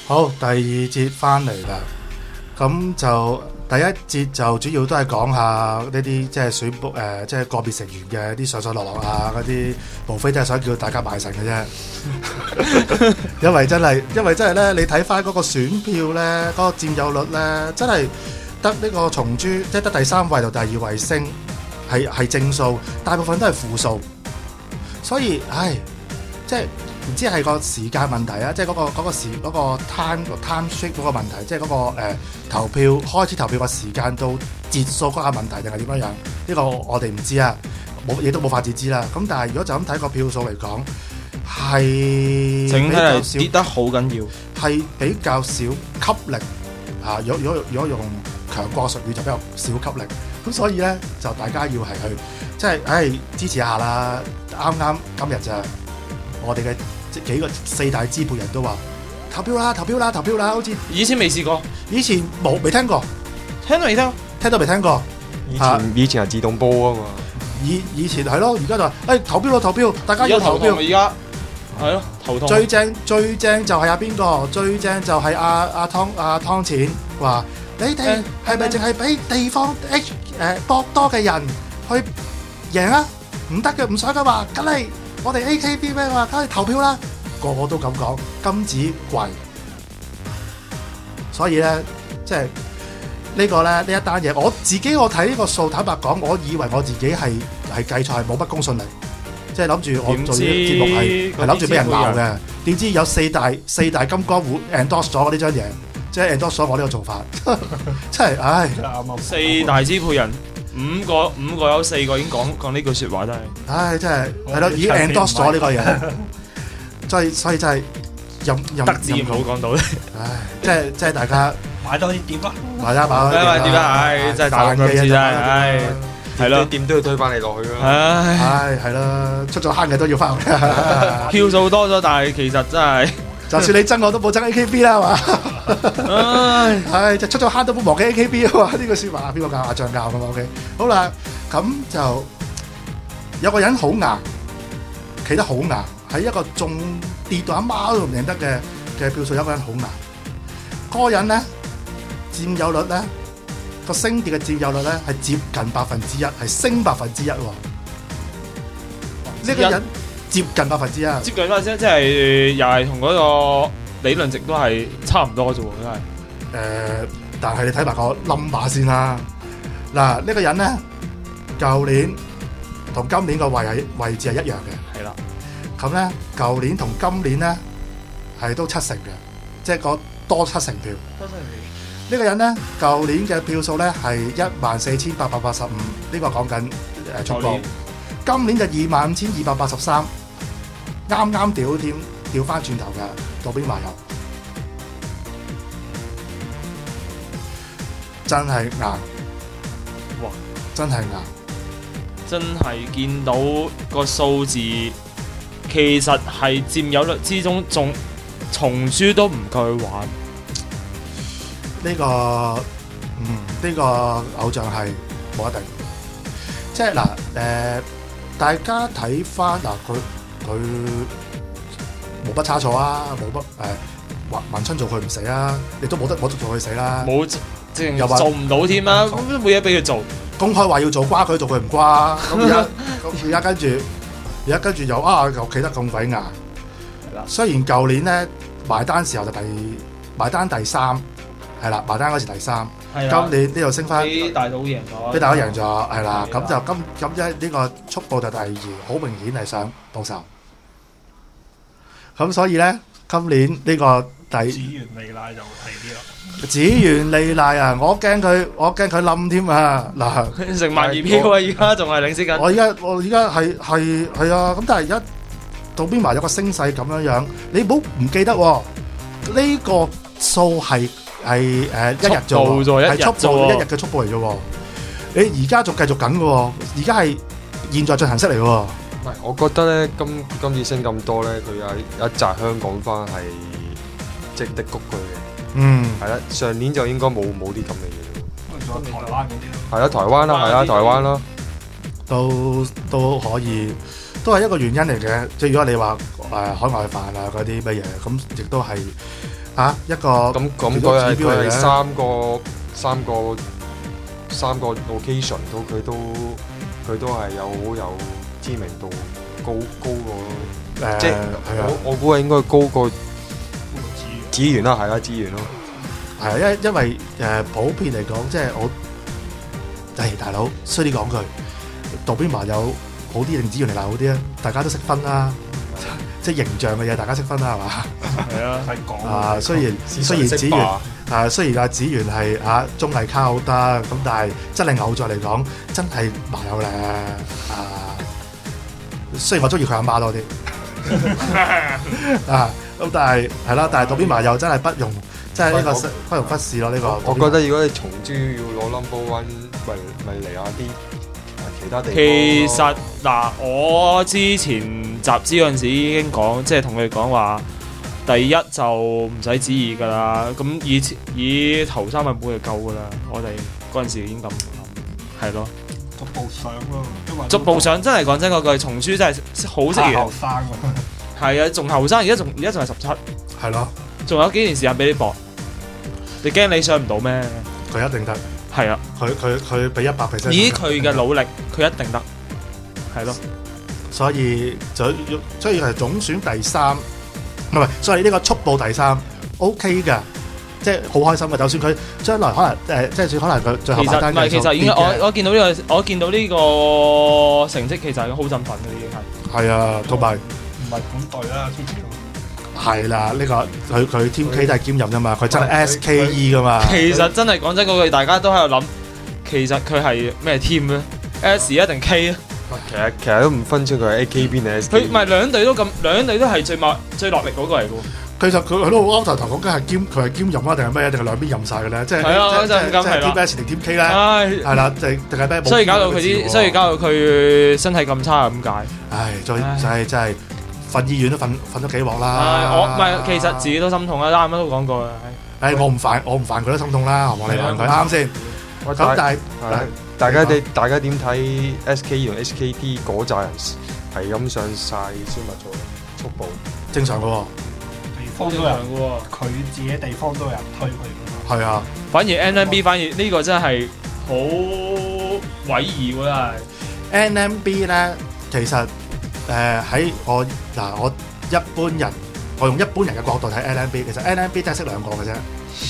好，第二節翻嚟啦，咁就第一節就主要都係講下呢啲即係選部即係個別成員嘅啲上上落落啊，嗰啲無非都係想叫大家賣腎嘅啫。因為真係咧，你睇翻嗰個選票咧，嗰個佔有率咧，真係得呢個松珠，即係得第三位同第二位升係正數，大部分都係負數，所以即係。唔知係個時間問題啊，即係嗰個 time shift 嗰個問題，即係嗰個投票開始投票個時間到結束嗰個問題定係點樣樣？呢個我哋唔知啊，亦都冇法子知啦。咁但係如果就咁睇個票數嚟講，係整體係跌得好緊要，係比較少吸力啊！如果用強國術語就比較少吸力，咁所以咧就大家要係去即係支持下啦。啱今日就我哋嘅幾個4大支配人都話投票啦，好似以前未試過， 以前未聽過， 聽都未聽， 聽都未聽過。 以前係自動波啊嘛， 以前係咯，而家就係投票，大家要投票。 而家係咯，頭痛。 最正就係邊個？最正就係阿湯錢話：你哋係咪淨係俾地方博多嘅人去贏啊？唔得嘅，唔想嘅話，梗係。我哋 AKB 咩話，梗係投票啦，個個都咁講，金子貴，所以咧，即係呢個咧呢一單嘢，我睇呢個數，坦白講，我以為我自己係計錯，係冇乜公信力，即係諗住我做呢個節目係諗住俾人鬧嘅，點知有四大金剛戶 endorse 咗呢張嘢，即係 endorse 咗我呢個做法，真係 4大支配人。五個有4個已經講呢句説話，真係， 真係係咯，已經 endorse 咗呢個嘢，所以真係得志唔好講到咧， 即係大家買多啲碟咯， 買多啲碟啦，真係大嘅真係，係咯， 點都要推翻你落去咯， 係啦，出咗坑嘅都要翻去， 票數多咗，但係其實真係。 就算你憎我都冇憎 AKB 啦，係嘛？就出咗坑都冇忘記 AKB 啊嘛！呢個説話邊個教阿象教㗎嘛 ？OK， 好啦，咁就有個人好硬，企得好硬，喺一個仲跌到阿媽都唔認得嘅票數，有個人好硬。嗰個人咧佔有率咧個升跌嘅佔有率咧係接近1%，係升1%喎。呢個人。接近1%， 接近1%，即係又係同嗰個理論值都係差唔多啫喎，真係。 但係你睇埋個 number 先啦。嗱，呢個人咧，舊年同今年個位置係一樣嘅。 係啦。 咁咧，舊年同今年咧係都7成嘅，即係多7成票。呢個人咧，舊年嘅票數咧係14,885，呢個講緊速報。今年就25,283，啱調翻轉頭嘅，渡邊麻友真係硬， 哇！ 真係硬， 真係見到個數字，其實係佔有率之中，仲松珠都唔夠佢玩。 呢個偶像係冇一定，即係嗱大家睇翻嗱，佢冇乜差錯啊，冇乜文春做佢唔死啊，亦都冇得做佢死啦， 冇即係又話做唔到添啦，咁都冇嘢俾佢做。 公開話要做瓜佢做佢唔瓜，咁而家跟住又企得咁鬼硬。雖然舊年咧埋單時候就埋單第3，係啦，埋單嗰時第3。今年呢度升翻， 俾大佬贏咗， 係啦，咁呢個速報就第2，好明顯係想報仇。咁所以咧，今年呢個紫原利賴就係啲啦。 紫原利賴啊！我驚佢冧添啊！嗱， 成萬二票啊！而家仲係領先緊。 我而家係啊！咁但係而家渡邊麻有個聲勢咁樣，你唔記得喎？呢個數係一日做，係速報一日嘅速報嚟啫喎。你而家仲繼續緊嘅喎，而家係現在進行式嚟嘅喎。 唔係，我覺得咧今次升咁多咧，佢有一紮香港翻係值得谷佢嘅。係啦，上年就應該冇啲咁嘅嘢。 仲有台灣嗰啲咯。 係啦，台灣啦，係啦，台灣啦， 都可以，都係一個原因嚟嘅。即係如果你話海外飯啊嗰啲乜嘢，咁亦都係一個咁佢係指標嚟嘅三個 location 佢都係有好有知名度高過即係我估係應該高過資源啦，係啦資源咯。 係啊，因為普遍嚟講，即係我大佬衰啲講句，渡邊麻友好啲定資源嚟鬧好啲啊？大家都識分啦，即係形象嘅嘢大家識分啦，係嘛？ 係啊， 係講雖然資源雖然資源係綜藝卡好得，咁但係真係偶像嚟講，真係麻友咧雖然我中意佢阿媽多啲咁但係係啦，但係渡邊麻友真係不容。即係呢個不容忽視咯，呢個。 我覺得如果你從珠要攞 number one，咪嚟下啲其他地方。 其實嗱，我之前集資嗰陣時已經講，即係同佢哋講話，第一就唔使旨意㗎啦。咁以頭3份本就夠㗎啦。我哋嗰陣時已經咁諗，係咯。 逐步上咯， 逐步上真係講真嗰句，從書真係好適宜。 後生係啊，仲後生，而家仲係17。 係咯。仲有幾年時間俾你搏，你驚你上唔到咩？ 佢一定得， 係啊！ 佢俾100%。 以佢嘅努力，佢一定得，係咯。 所以係總選第3，唔係，所以呢個速報第3 OK 㗎，即係好開心嘅。就算佢將來可能即係可能佢最後單計數其實已經我見到呢個成績，其實已經好振奮嘅，已經係。 係啊，同埋唔係本隊啦，之前。 係啦，呢個佢 Team K 都係兼任㗎嘛，佢真係 SKE 㗎嘛。 其實真係講真嗰句，大家都喺度諗，其實佢係咩 team 咧 ？S 一定 K 啊？ 其實都唔分出佢係 AK 邊定 SK。 佢唔係兩隊都係最落力嗰個嚟㗎喎。 其實佢都好啱頭頭講緊佢係兼任啊，定係咩？定係兩邊任晒嘅咧？即係係啊，即係 Team S 定 Team K 咧？係啦，定係咩？ 所以搞到佢身體咁差咁解。 唉，真係。瞓醫院都瞓咗幾鑊啦！ 我唔係，其實自己都心痛啦，啱啱都講過啦。 我唔煩佢都心痛啦，係嘛？你問佢啱先。咁但係大家點睇 SK 同 HKT 嗰扎人係咁上晒先物做速報？ 正常嘅喎， 地方都有人嘅喎，佢自己地方都有人推佢㗎嘛。 係啊， 反而 NMB 呢個真係好詭異喎， 真係 NMB 咧，其實。喺我一般人，我用一般人嘅角度睇 NMB， 其實 NMB 真係識2個嘅啫。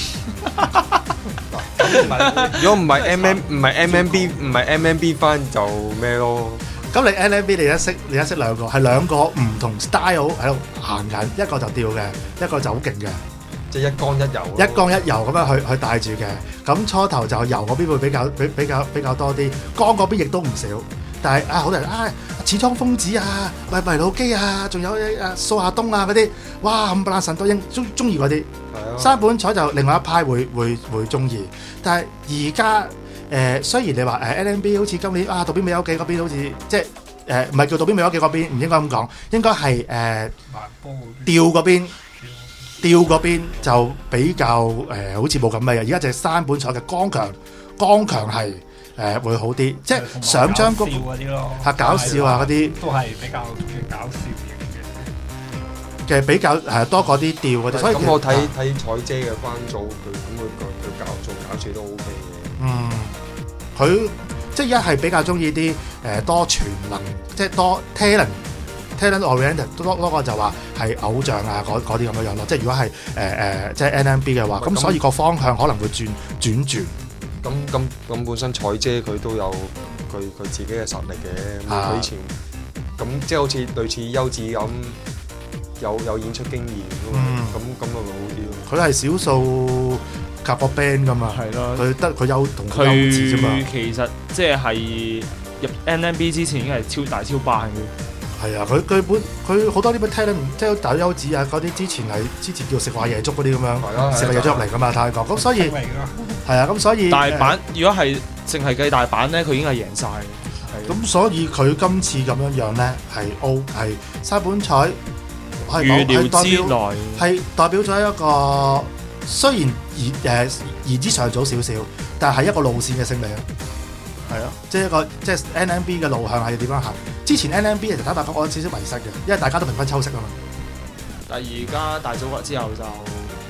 如果唔係 MMB 翻就咩咯？ 咁你 NMB 你一識2個，係2個唔同 style 喺度行緊，一個就吊嘅，一個就好勁嘅， 即係一剛一柔。 一剛一柔咁樣去帶住嘅。咁初頭就柔嗰邊會比較多啲，剛嗰邊亦都唔少。但係好多人始倉豐子啊，迷路基啊，仲有蘇亞東啊嗰啲，哇冚唪唥神多英中意嗰啲。山本彩就另外一派會中意，但係而家雖然你話LMB 好似今年渡邊美優紀嗰邊好似即係唔係叫渡邊美優紀嗰邊，唔應該咁講，應該係吊嗰邊就比較好似冇咁咩嘅。而家就係山本彩嘅剛強係。會好啲，即係想將嗰啲搞笑啊嗰啲， 都係比較搞笑嘅比較多嗰啲調嗰啲。所以咁我睇彩姐嘅番組，佢做搞笑都 OK 嘅。 佢即係一係比較中意啲多全能，即係多 talent oriented， 多個就話係偶像啊嗰啲咁樣樣咯。即係如果係即係 NMB 嘅話，咁所以個方向可能會轉。 咁本身彩姐佢都有佢自己嘅實力嘅，佢以前咁即係好似類似優子咁有演出經驗㗎嘛，咁咪好啲咯。 佢係少數夾個 band 㗎嘛， 係咯， 佢得佢優同佢優子啫嘛。 佢其實即係入 NMB 之前已經係超大超班嘅。 係啊，佢好多呢啲 talent， 即係大優子啊嗰啲之前叫食話夜粥嗰啲咁樣，食話夜粥入嚟㗎嘛，泰國咁所以係啊，咁所以大阪如果係淨係計大阪咧，佢已經係贏晒嘅。 咁所以佢今次咁樣咧係山本彩預料之內， 係代表咗一個雖然言之尚早少少，但係一個路線嘅勝利啊！係啊，即係 NMB 嘅路向係點樣行？之前 NMB 其實坦白講，我有少少迷失嘅，因為大家都平分秋色啊嘛。 但係而家大組合之後就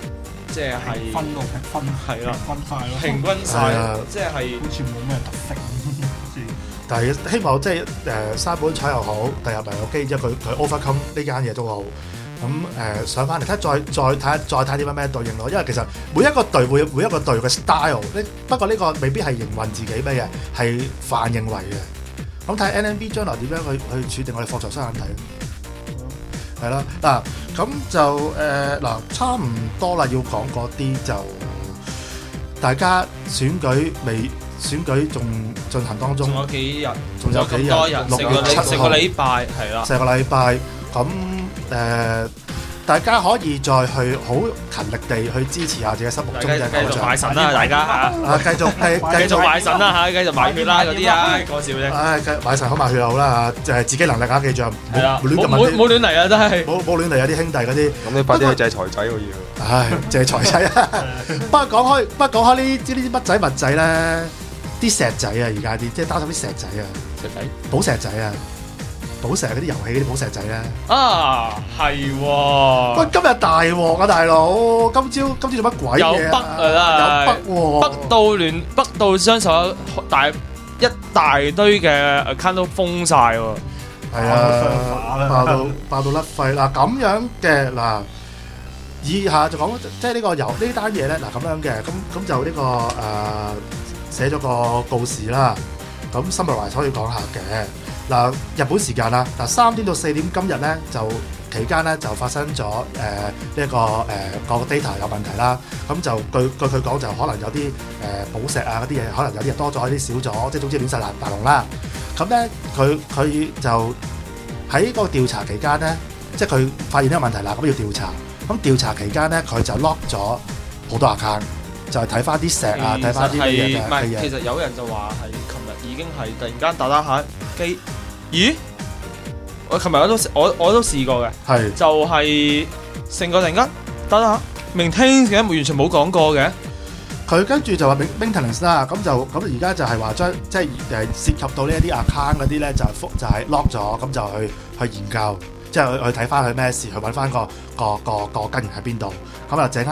即係分到分係啦， 分晒咯， 平均晒，即係好似冇咩特色。 但係希望即係山本彩又好，第日咪有機，即係佢 overcome 呢間嘢都好。咁上翻嚟睇再睇啲咩對應咯，因為其實每一個隊每一個隊嘅 style， 不過呢個未必係營運自己咩嘢，係泛認為嘅。咁睇 NMB 將來點樣去處定我哋放在雙眼睇。係啦，嗱咁就嗱差唔多啦，要講嗰啲就大家選舉仲進行當中， 仲有幾日， 仲有幾日多日，成個禮拜係啦， 成個禮拜咁大家可以再去好勤力地去支持下自己心目中嘅偶像， 買神啦，大家繼續買神啦嚇，繼續買血啦嗰啲啊，講笑啫。 買神好買血好啦嚇，就係自己能力啊，記住係啦，冇亂嚟啊，真係冇亂嚟啊啲兄弟嗰啲。 咁你快啲去制財仔喎要。 唉，謝財仔啊！不過講開呢啲乜仔物仔咧，啲石仔啊，而家啲即係擔心啲石仔啊，寶石仔啊。寶石嗰啲遊戲嗰啲寶石仔咧啊，係喎！ 喂，今日大鑊啊，大佬！今朝做乜鬼嘢啊？有北喎， 北到將所有一大堆嘅 account 都封晒喎。 係啊，爆到甩肺嗱咁樣嘅嗱，以下就講即係呢個呢單嘢咧嗱咁樣嘅咁就呢個寫咗個告示啦，咁 summarize 可以講下嘅。嗱，日本時間啦，嗱3點到4點今日咧就期間咧就發生咗呢個 data 有問題啦，咁就據佢講就可能有啲寶石啊嗰啲嘢，可能有啲嘢多咗，有啲少咗，即係總之亂晒大龍啦。咁咧佢就喺個調查期間咧，即係佢發現呢個問題啦，咁要調查。咁調查期間咧，佢就 lock 咗好多 account，就係睇翻啲石啊，睇翻啲嘢嘅。唔係， 其實有人就話係琴日已經係突然間打下機。咦？我琴日我都試過嘅， 係就係成個突然間打下，maintain 嘅完全冇講過嘅。 佢跟住就話 maintenance 啦，咁而家就係話將即係涉及到呢一啲 account 嗰啲咧，就係 lock 咗，咁就去研究，即係去睇翻佢咩事，去揾翻個根源喺邊度。咁啊整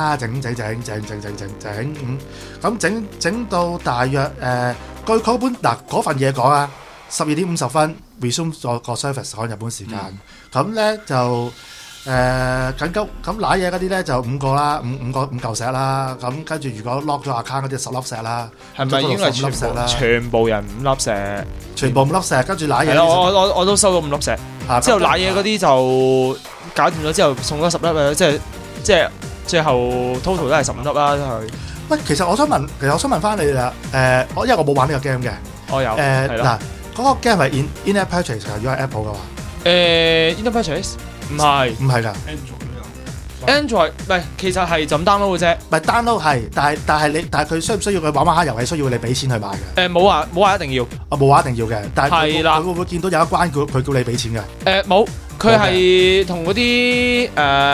咁整到大約據嗰本嗰份嘢講啊，12點50分 resume 咗個 service 喺日本時間，咁咧就緊急咁攋嘢嗰啲咧就5個啦，五嚿石啦，咁跟住如果 lock 咗 account 嗰啲10粒石啦， 係咪應該係全部人5粒石？ 全部5粒石，跟住攋嘢。係咯，我都收到5粒石，之後攋嘢嗰啲就搞掂咗之後送咗10粒啊，即係最後 total 都係15粒啦，都係。 喂，其實我想問翻你啦，因為我冇玩呢個 game 嘅， 我有嗱嗰個 game 係 in-app purchase 㗎，如果係 Apple 嘅話 ，in-app purchase 唔係㗎。Android 唔係，其實係就咁 download 嘅啫。 唔係 download 係，但係佢需唔需要佢玩下遊戲需要你俾錢去買嘅？ 冇話一定要。冇話一定要嘅，但係佢會唔會見到有一關佢叫你俾錢嘅？ 冇，佢係同嗰啲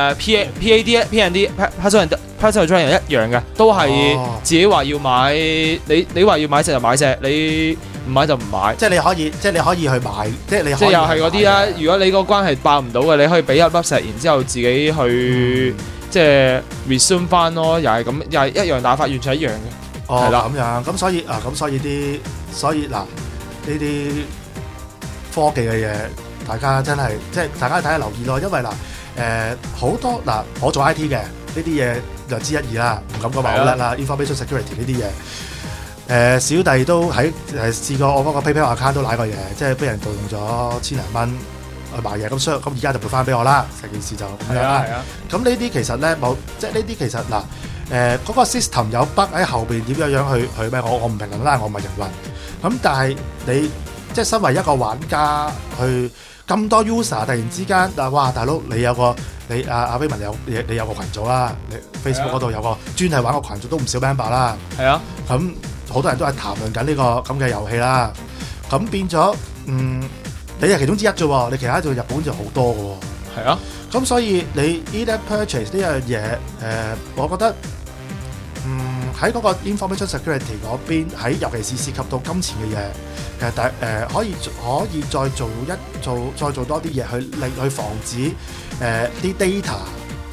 P&D Personal Trainer 一樣嘅，都係自己話要買，你話要買隻就買隻，你唔買就唔買。 即係你可以去買，即係又係嗰啲啦。如果你個關係爆唔到嘅，你可以俾1粒石，然之後自己去即係 resume 翻咯，又係咁，又係一樣打法，完全一樣嘅。 係啦，咁樣咁所以嗱呢啲科技嘅嘢，大家真係即係大家睇下留意咯，因為嗱好多嗱我做 IT 嘅呢啲嘢就知一二啦，唔敢講話好叻啦 ，information security 呢啲嘢。小弟都喺試過我嗰個 PayPal account 都揦過嘢，即係俾人盜用咗千零蚊去買嘢，咁而家就撥翻俾我啦，成件事就咁樣啦。咁呢啲其實咧冇，即係呢啲其實嗱嗰個 system 有 bug 喺後邊點樣去咩？我唔評論啦，我唔係營運。咁但係你即係身為一個玩家去咁多 user 突然之間哇大佬你有個你阿威文你有個群組啦，你 Facebook 嗰度有個專係玩個群組都唔少 member 啦。係啊，咁。好多人都係談論緊呢個咁嘅遊戲啦，咁變咗你係其中之一啫喎，你其他做日本就好多嘅喎。係啊，咁所以你 in-app purchase 呢樣嘢，我覺得喺嗰個 information security 嗰邊，尤其是涉及到金錢嘅嘢，其實可以再做多啲嘢去防止啲 data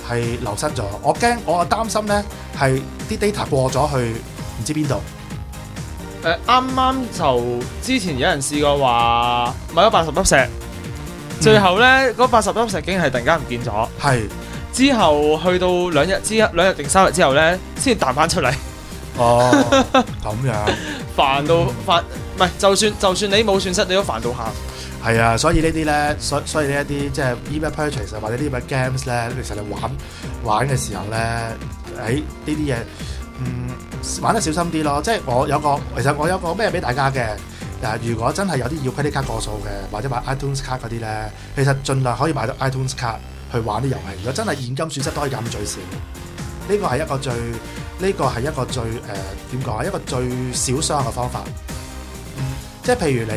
係流失咗。我擔心咧係啲 data 過咗去唔知邊度。 啱啱就之前有人試過話買咗80粒石，最後咧嗰80粒石竟然係突然間唔見咗。 係之後去到2日定3日之後咧，先彈翻出嚟。 哦，咁樣煩到煩，唔係就算你冇損失，你都煩到喊。 係啊，所以呢啲咧，所以呢一啲即係 e-mail purchase 或者呢啲咁嘅 games 咧，其實你玩嘅時候咧，呢啲嘢，玩得小心啲咯。即係其實我有個咩俾大家嘅，如果真係有啲要 credit card 過數嘅，或者買 iTunes 卡嗰啲咧，其實盡量可以買到 iTunes 卡去玩啲遊戲。如果真係現金損失都可以減最少，呢個係一個最點講啊？一個最少傷嘅方法。即係譬如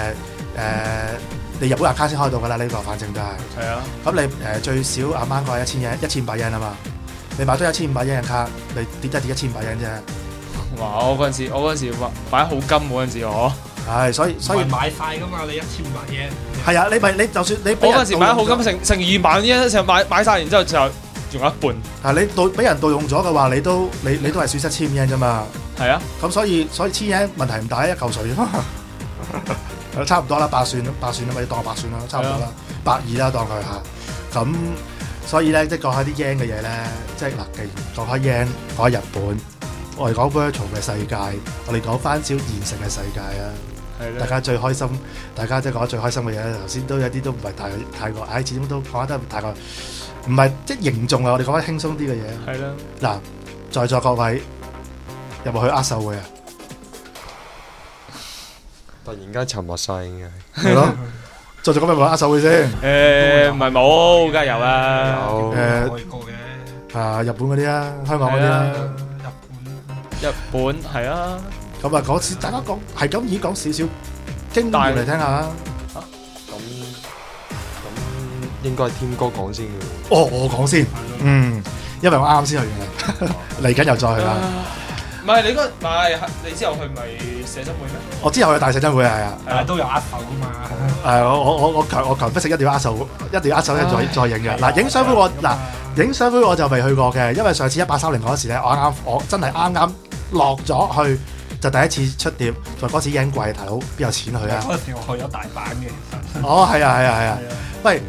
你日本卡先開到㗎啦，呢個反正都係。 係啊。咁你最少啱啱講1500 yen 啊嘛，你買咗1500 yen 嘅卡，你跌1500 yen 啫。 哇！我嗰陣時擺好金嗰陣時我。 係，所以買晒㗎嘛，你1500 yen。 係啊，你就算你我嗰陣時買好金成2萬 yen，成買晒，然之後就仲有一半。 你俾人盜用咗嘅話，你都係損失1000 yen 啫嘛。係啊。咁所以1000 yen 問題唔大，一嚿水啫嘛。差唔多啦，8算啦，咪當8算啦，差唔多啦，120啦，當佢嚇。咁所以咧，即係講下啲 yen 嘅嘢咧，即係嗱，既然講開 yen，講開日本，我哋講 virtual 嘅世界，我哋講翻少現實嘅世界啊。大家最開心，大家即係講得最開心嘅嘢咧，頭先都有啲都唔係太過，始終都講得太過，唔係即係凝重啊！我哋講翻輕鬆啲嘅嘢。係啦。嗱，在座各位有冇去握手會啊？ 突然間沉默晒嘅係咯，在座各位有冇握手會先？ 唔係冇，梗係有啦。 有外國嘅日本嗰啲啊，香港嗰啲啦。 日本係啊。 咁啊，大家講係咁，已講少少經驗嚟聽下。 咁應該係添哥講先嘅。 我講先，因為我啱先去完啦，嚟緊又再去啦。 唔係你之後去咪寫真會咩？ 我之後去大寫真會係啊， 都有握手啊嘛。 我強迫性一定要握手，再影嘅。嗱，影相會我就未去過嘅，因為上次1830嗰時咧，我真係啱落咗去。就第一次出碟，就嗰時 yen 貴，大佬邊有錢去啊？ 嗰陣時我去咗大阪嘅，其實。 哦，係啊。喂，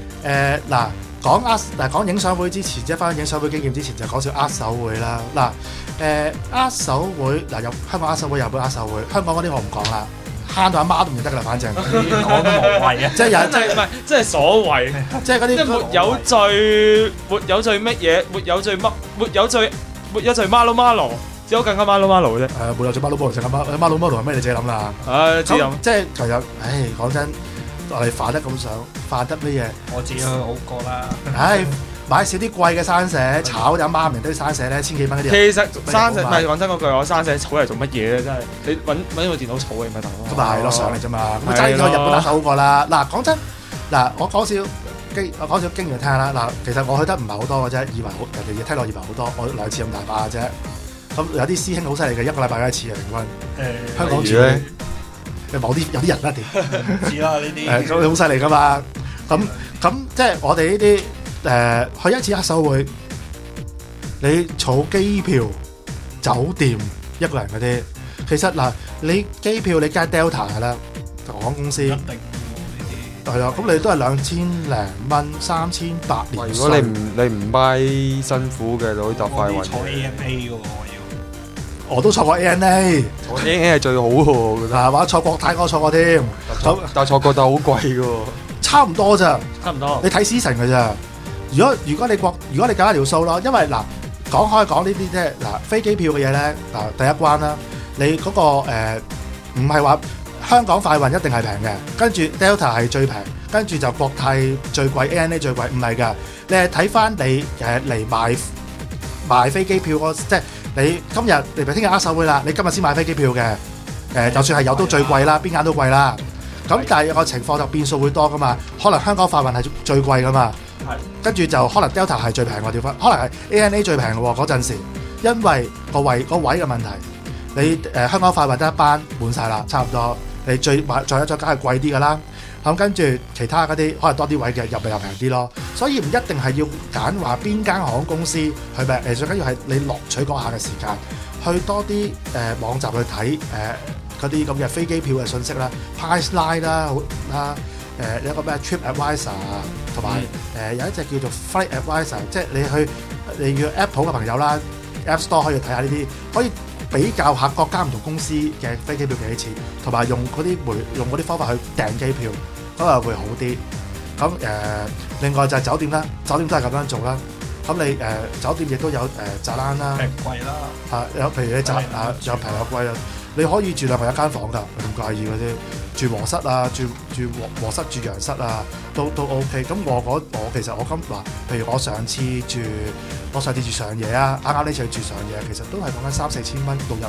講影相會之前，即係翻影相會經驗之前，就講少握手會啦。握手會有香港握手會，日本握手會，香港嗰啲我唔講啦，慳到阿媽都唔認得㗎啦，反正講都無謂啊。即係所謂， 即係嗰啲即係沒有罪乜嘢，沒有罪馬只有更加馬嘅啫。 冇有罪馬成咁馬係咩？你自己諗啦。 自己諗。 即係其實，講真，我哋犯得咁想，犯得咩嘢？ 我自己去好過啦。 買少啲貴嘅生寫，炒阿媽唔認得啲生寫咧，1000幾蚊嗰啲。 其實生寫唔係講真嗰句，我生寫儲嚟做乜嘢咧？真係你揾個電腦儲嘅咪得咯。 咁咪係咯，上嚟啫嘛。咁爭啲去日本握手好過啦。嗱，講真，我講少經驗聽下啦。其實我去得唔係好多嘅啫，人哋聽落以為好多，我2次咁大把嘅啫。咁有啲師兄好犀利嘅，一個禮拜1次啊，平均。香港住咧，有啲人啦，點？ 知啦呢啲。 咁好犀利噶嘛？咁即係我哋呢啲去一次握手會，你儲機票、酒店一個人嗰啲，其實你機票你加 Delta 嘅啦，航空公司。一定呢啲。係啊，咁你都係2000零蚊，3800年。 如果你唔買辛苦嘅，攞搭快運。 坐 ANA 嘅喎。 我都坐過 ANA， 坐 ANA 係最好嘅喎， 係嘛？坐國泰我坐過添， 但係坐國泰好貴嘅喎， 差唔多咋？ 差唔多。 你睇 season 嘅咋？如果你計一條數咯，因為講呢啲即係飛機票嘅嘢咧，第一關啦，你嗰個唔係話香港快運一定係平嘅，跟住 Delta 係最平，跟住就國泰最貴 ，ANA 最貴，唔係㗎，你係睇翻你嚟賣飛機票嗰即係。你今日你咪聽日握手會啦，你今日先買飛機票嘅，就算係有都最貴啦，邊間都貴啦。咁但係有個情況就變數會多噶嘛，可能香港快運係最貴噶嘛，跟住就可能 Delta 係最平喎，調翻，可能係 ANA 最平嘅喎嗰陣時，因為個位嘅問題，你香港快運得一班滿晒啦，差唔多，你再一張梗係貴啲噶啦。 咁跟住其他嗰啲可能多啲位嘅入咪又平啲咯。所以唔一定係要揀話邊間航空公司去咪，最緊要係你落取嗰下嘅時間，去多啲網站去睇嗰啲咁嘅飛機票嘅信息啦 ，Priceline 啦，有一個咩 TripAdvisor 同埋有一隻叫做 Flight Advisor， 即係你要 Apple 嘅朋友啦 ，App Store 可以睇下呢啲，可以比較下各間唔同公司嘅飛機票幾錢，同埋用嗰啲方法去訂機票，咁啊會好啲。咁另外就係酒店啦，酒店都係咁樣做啦。咁你酒店亦都有宅欄啦， 平貴啦， 有譬如你宅有平有貴啊，你可以住兩個一間房㗎，唔介意嗰啲。住和室啊，住和室住洋室啊，都 OK。咁我其實我譬如我上次住上野啊，啱呢次住上野，其實都係講緊3-4千蚊到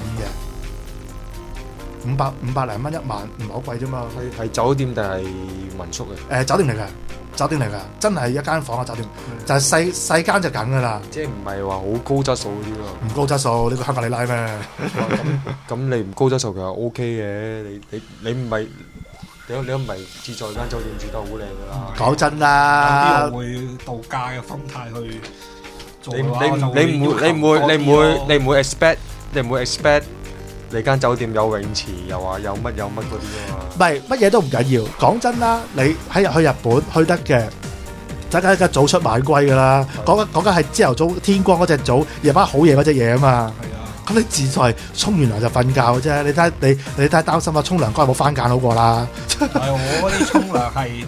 1-5夜，500零蚊一晚，唔係好貴啫嘛。 係酒店定係民宿嘅？ 酒店嚟㗎，真係一間房嘅酒店，就係細間就緊㗎啦。 即係唔係話好高質素嗰啲咯？ 唔高質素，呢個香格里拉咩？ 咁你唔高質素其實 OK 嘅，你唔係你都唔係自在間酒店住得好靚㗎啦。 講真啦， 有啲會度假嘅心態去做你唔會 expect 你間酒店有泳池，又話有乜嗰啲啊嘛？ 唔係乜嘢都唔緊要。講真啦，你去日本去得嘅，梗係早出晚歸㗎啦。講緊係朝頭早天光嗰隻早，夜晚好夜嗰隻嘢啊嘛。 係啊。 咁你自在沖完涼就瞓覺嘅啫。你睇擔心啊，沖涼該冇番梘好過啦。 係我嗰啲沖涼係。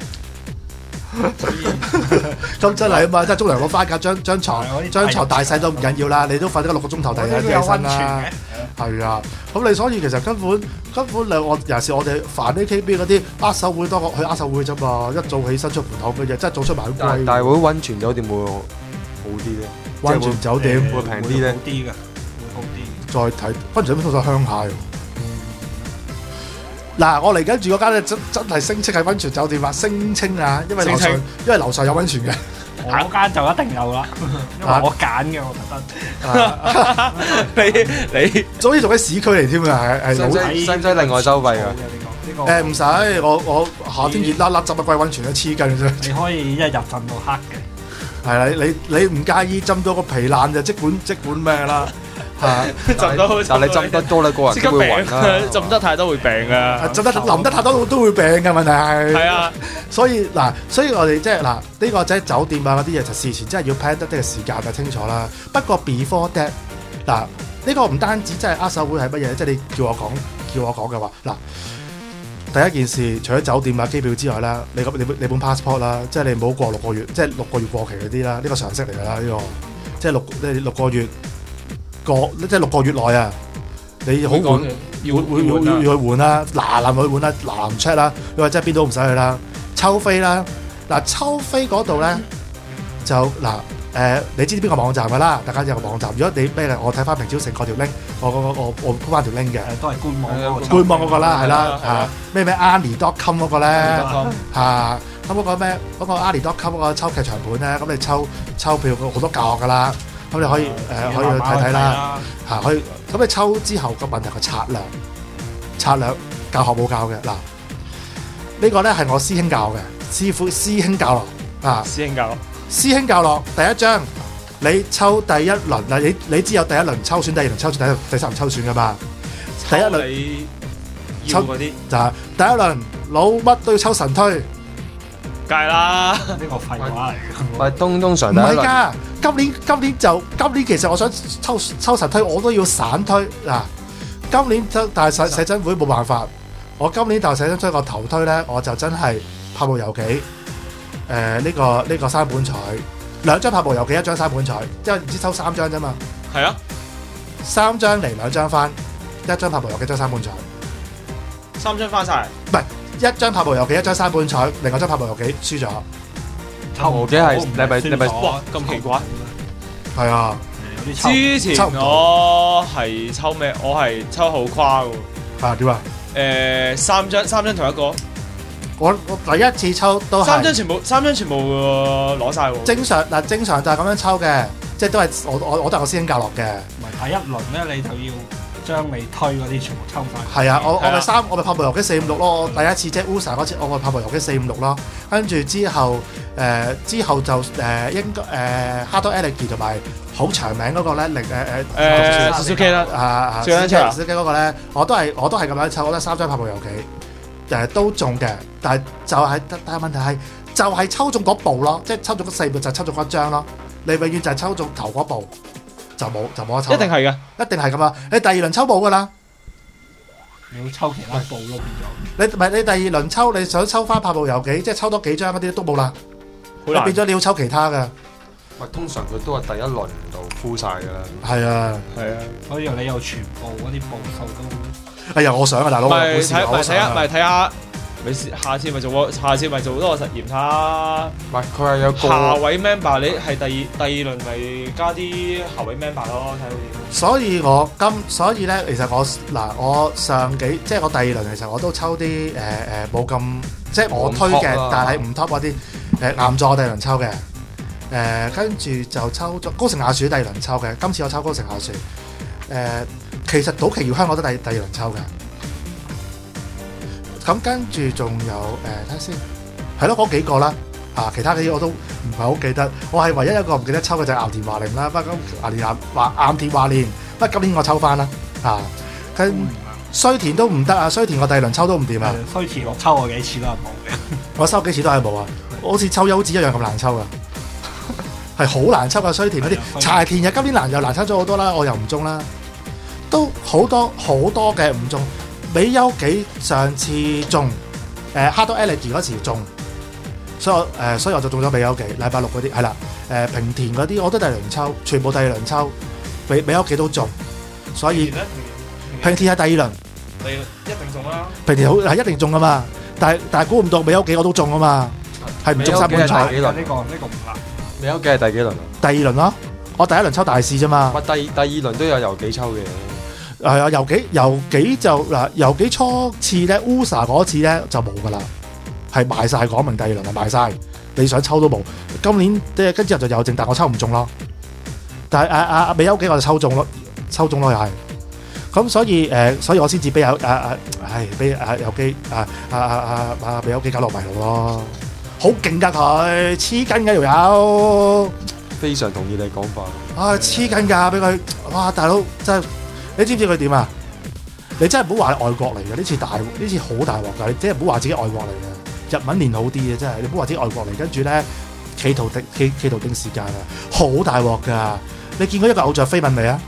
咁真係啊嘛，即係沖涼攞番梘，張床大細都唔緊要啦，你都瞓咗6個鐘頭，第二日起身啦。係啊，咁你所以其實根本尤其是我哋煩 AKB 嗰啲握手會多過去握手會啫嘛，一早起身出門口嘅嘢，真係早出晚歸。 但係會溫泉酒店會好啲咧？ 溫泉酒店會平啲咧？ 會好啲嘅，會好啲。 再睇溫泉酒店通常鄉下喎。嗱，我嚟緊住嗰間咧真係聲稱係溫泉酒店啊，聲稱啊，因為樓上有溫泉嘅。 我嗰間就一定有啦，因為我揀嘅，我特登。 你總之仲喺市區嚟添啊，係使唔使另外收費㗎？ 唔使，我夏天熱辣辣浸乜鬼溫泉都黐筋嘅啫。 你可以一日浸到黑嘅。 係啦，你唔介意浸到個皮爛就即管咩啦。 浸到， 但係你浸得多咧，個人都會暈啦。 浸得太多會病噶， 浸得淋得太多都會病嘅問題係。係啊， 所以我哋即係呢個即係酒店啊嗰啲嘢就事前真係要 plan 得啲嘅時間就清楚啦。不過 before that 呢個唔單止即係握手會係乜嘢，即係你叫我講嘅話第一件事除咗酒店啊機票之外啦，你本 passport 啦，即係你唔好過6個月，即係6個月過期嗰啲啦，呢個常識嚟㗎啦呢個，即係6個月。即係6個月內啊，你好換要去換啦，嗱去換啦，嗱 check 啦，你話真係邊度唔使去啦，抽飛啦，抽飛嗰度咧就你知邊個網站㗎啦，大家有個網站，如果你咩我睇翻平朝城嗰條 link，我鋪翻條 link 嘅， 都係官網嗰個啦，係啦咩 Ali.com 嗰個咧咁嗰個咩嗰個 Ali.com 嗰個抽劇場盤咧，咁你抽票好多教學㗎啦。咁你可以可以去睇睇啦，可以咁你抽之後個問題係策略教學冇教嘅呢個咧係我師兄教嘅，師兄教落師兄教落第一章，你抽第一輪你知有第一輪抽選、第二輪抽選、第三輪抽選噶嘛？第一輪抽嗰啲就係第一輪老乜都要抽神推。 梗係啦， 呢個廢話嚟嘅。 唔係通常唔係㗎，今年其實我想抽神推，我都要散推今年但係寫真會冇辦法，我今年就寫真推個頭推咧，我就真係拍部遊記呢個三本彩，2張拍部遊記，1張三本彩，因為唔知抽3張啫嘛。 係啊 ，3張嚟2張翻，1張拍部遊記，1張三本彩 ，3張翻晒， 唔係。1張拍部遊記，1張三本彩，另外張拍部遊記輸咗。 拍部遊記係你咪哇咁奇怪？ 係啊， 之前我係抽咩？我係抽好誇㗎。 點啊 ？3張同一個。 我第一次抽都係三張全部攞晒喎。 正常就係咁樣抽嘅，即係都係我都係我師兄教落嘅。 唔係第一輪咧，你就要將你推嗰啲全部抽晒。 係啊，我咪拍部遊機456咯。我第一次即係 USA 嗰次，我咪拍部遊機456咯。跟住之後就應該Hard Energy 同埋好長名嗰個咧 Suzuki 啦 ，Suzuki 嗰個咧，我都係咁樣抽，我得3張拍部遊機，都中嘅，但係問題係就係抽中嗰部咯，即係抽中嗰4部就抽中一張咯。你永遠就係抽中頭嗰部就冇得抽， 一定係嘅， 一定係咁啊！你第二輪抽冇噶啦。 你要抽其他部咯，變咗。 你第二輪抽，你想抽翻拍部遊機，即係抽多幾張嗰啲都冇啦。你變咗你要抽其他嘅。 喂，通常佢都係第一輪就敷晒㗎啦。 係啊， 所以你有全部嗰啲步數都。 哎呀，我想啊，大佬， 睇下，下次咪做多個實驗睇下。 唔係佢係有個下位 member， 你係第二輪咪加啲下位 member 咯，睇好點。 所以咧，其實我上幾即係我第二輪其實我都抽啲冇咁即係我推嘅，但係唔 top 嗰啲岩座第二輪抽嘅。跟住就抽咗高城雅樹第二輪抽嘅，今次我抽高城雅樹。其實島崎遙香我都第二輪抽嘅。咁跟住仲有睇下先，係咯嗰幾個啦。其他嗰啲我都唔係好記得。我係唯一一個唔記得抽嘅就係岩田華玲啦。不過岩田華玲，不過今年我抽翻啦。跟衰田都唔得啊！衰田我第二輪抽都唔掂啊！ 衰田我抽過幾次都係冇嘅。 我抽幾次都係冇啊！好似抽優子一樣咁難抽噶。係好難抽啊！衰田嗰啲柴田今年又難抽咗好多啦，我又唔中啦，都好多嘅唔中。美優紀上次中，Hard Energy 嗰時中，所以我就中咗美優紀。禮拜六嗰啲係啦，平田嗰啲我都第二輪抽，全部第二輪抽，美優紀都中，所以平田係第二輪， 你一定中啦。 平田係一定中噶嘛，但係估唔到美優紀我都中啊嘛，係唔中三本彩。 呢個唔難。 美優紀係第幾輪啊？ 第二輪咯，我第一輪抽大師啫嘛。 第二輪都有遊紀抽嘅。 係啊，遊紀就遊紀初次咧 ，USA 嗰次咧就冇噶啦，係賣晒講明第二輪係賣晒，你想抽都冇。今年跟之後就有剩，但我抽唔中咯。但係美優紀我就抽中咯又係。咁所以我先至俾遊紀美優紀搞落迷路咯。好勁㗎佢，黐筋嘅條友。 非常同意你講法。 黐筋㗎，俾佢哇！大佬真係，你知唔知佢點啊？你真係唔好話係外國嚟嘅，呢次好大鑊㗎！你真係唔好話自己外國嚟嘅，日文練好啲嘅真係，你唔好話自己外國嚟，跟住咧企圖定時間啊，好大鑊㗎！你見過一個偶像飛吻未啊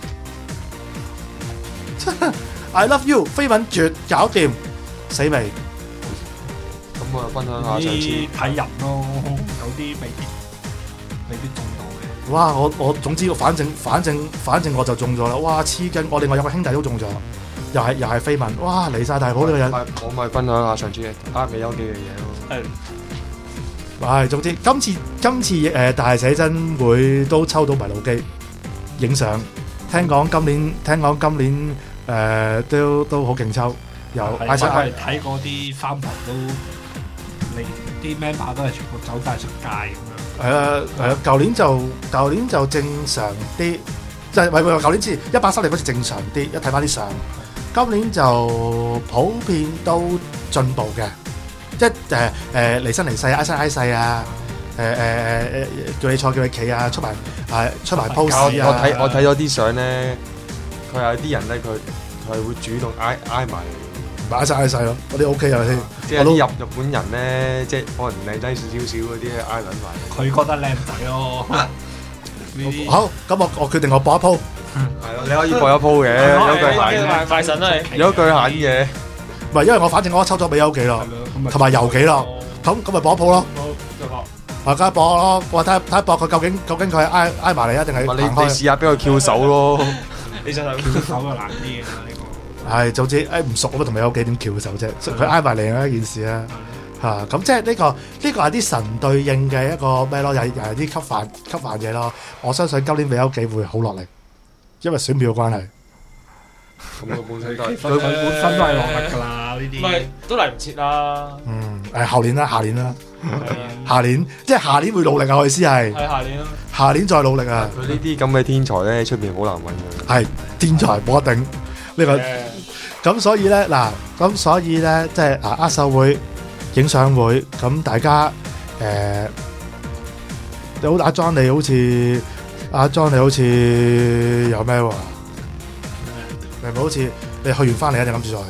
？I love you， 飛吻絕搞掂，死未？ 咁我分享下上次睇人咯，有啲未必中到嘅。 哇！我總之反正我就中咗啦！哇黐筋！我另外有個兄弟都中咗，又係飛吻，哇離晒大譜呢個人。 我咪分享下上次美優紀嘅嘢咯。 係，總之今次大寫真會都抽到迷路機影相，聽講今年都好勁抽，又我係睇過啲三台都，你啲 member 都係全部走晒出街咁樣。舊年就正常啲，就係舊年之130年嗰次正常啲，一睇翻啲相，今年就普遍都進步嘅，即係離身離世挨身挨世啊，叫你坐叫你企啊，出埋 pose 啊。 我睇咗啲相咧，佢有啲人咧，佢係會主動挨埋。 擺晒喺細咯，嗰啲 OK 啊先。 即係啲日本人咧，即係可能靚仔少啲嗰啲挨撚埋。 佢覺得靚仔咯。 好，咁我決定我播一鋪。 係咯，你可以播一鋪嘅，有句閒快神啦你。 有句閒嘅。 唔係，因為我反正我抽咗美優紀咯，同埋遊紀咯。咁咪播一鋪咯。 再播。 梗係播咯，我睇下播佢究竟佢係挨埋嚟啊，定係你試下俾佢翹手咯。 你想睇翹手就難啲嘅。 係，總之唔熟我都同你有幾點翹手啫，佢挨埋嚟一件事啊嚇，咁即係呢個係啲神對應嘅一個咩咯，又係啲吸飯嘢咯。我相信今年美優紀會好落力，因為選票嘅關係。 咁佢本身都係落力㗎啦，呢啲。 唔係都嚟唔切啦。 後年啦，下年即係下年會努力啊！我意思係下年咯。 下年再努力啊！ 佢呢啲咁嘅天才咧，出邊好難揾嘅。 係天才冇得頂。 呢個咁所以咧嗱，咁所以咧即係握手會、影相會，咁大家你好阿 John 你好似有咩喎？係咪好似你去完翻嚟一定諗住再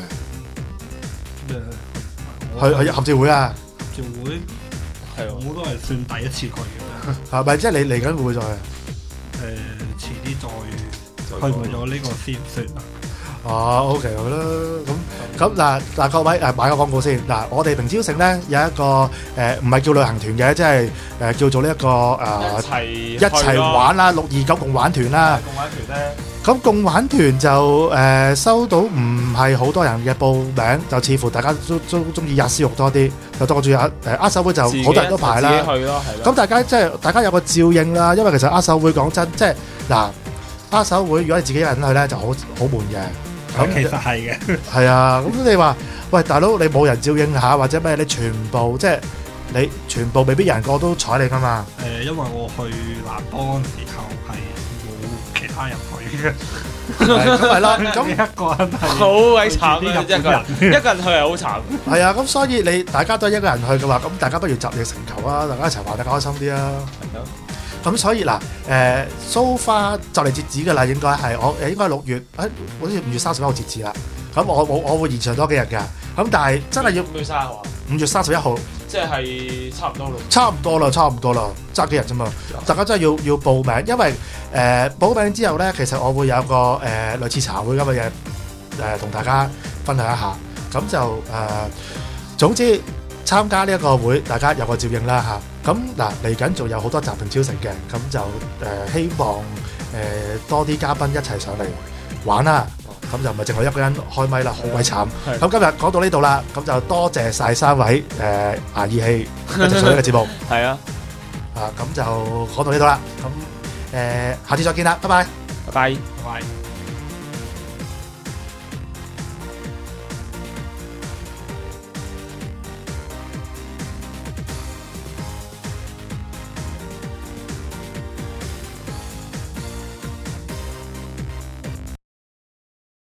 去？去合照會啊！ 合照會係我都係算第一次去嘅。 係咪即係你嚟緊會唔會再去？ 遲啲再去咗呢個先算啦。 哦，OK 好啦，咁嗱各位買個廣告先嗱，我哋平朝城咧有一個唔係叫旅行團嘅，即係叫做呢一個一齊玩啦，629共玩團啦。 共玩團咧， 咁共玩團就收到唔係好多人嘅報名，就似乎大家都中意吔燒肉多啲，就多過中意握手會就好多人都排啦。 自己去咯，係咯。 咁大家有個照應啦，因為其實握手會講真，即係嗱握手會如果你自己一人去咧就好悶嘅。 咁其實係嘅， 係啊！咁你話喂大佬，你冇人照應下或者咩？你全部未必人個都睬你噶嘛？ 因為我去南邦時候係冇其他人去嘅， 咁係啦。咁一個人係好鬼慘啊！一個人去係好慘。 係啊，咁所以大家都係一個人去嘅話，咁大家不如集腋成裘啊！大家一齊玩得開心啲啊！咁所以嗱，so far就嚟截止㗎啦，應該係應該6月，好似5月31號截止啦。咁我會延長多幾日㗎。咁但係真係要 5月30號啊 ！5月31號， 即係差唔多咯。 差唔多啦，爭幾日啫嘛。大家真係要報名，因為報名之後咧，其實我會有個類似茶會咁嘅嘢同大家分享一下。咁就總之參加呢一個會，大家有個照應啦嚇。咁嗱，嚟緊仲有好多集平超城嘅，咁就希望多啲嘉賓一齊上嚟玩啦。咁就唔係淨係一個人開咪啦，好鬼慘。咁今日講到呢度啦，咁就多謝晒3位牙義氣一齊上呢個節目。 係啊， 咁就講到呢度啦。咁下次再見啦，拜拜。 拜拜。 拜拜。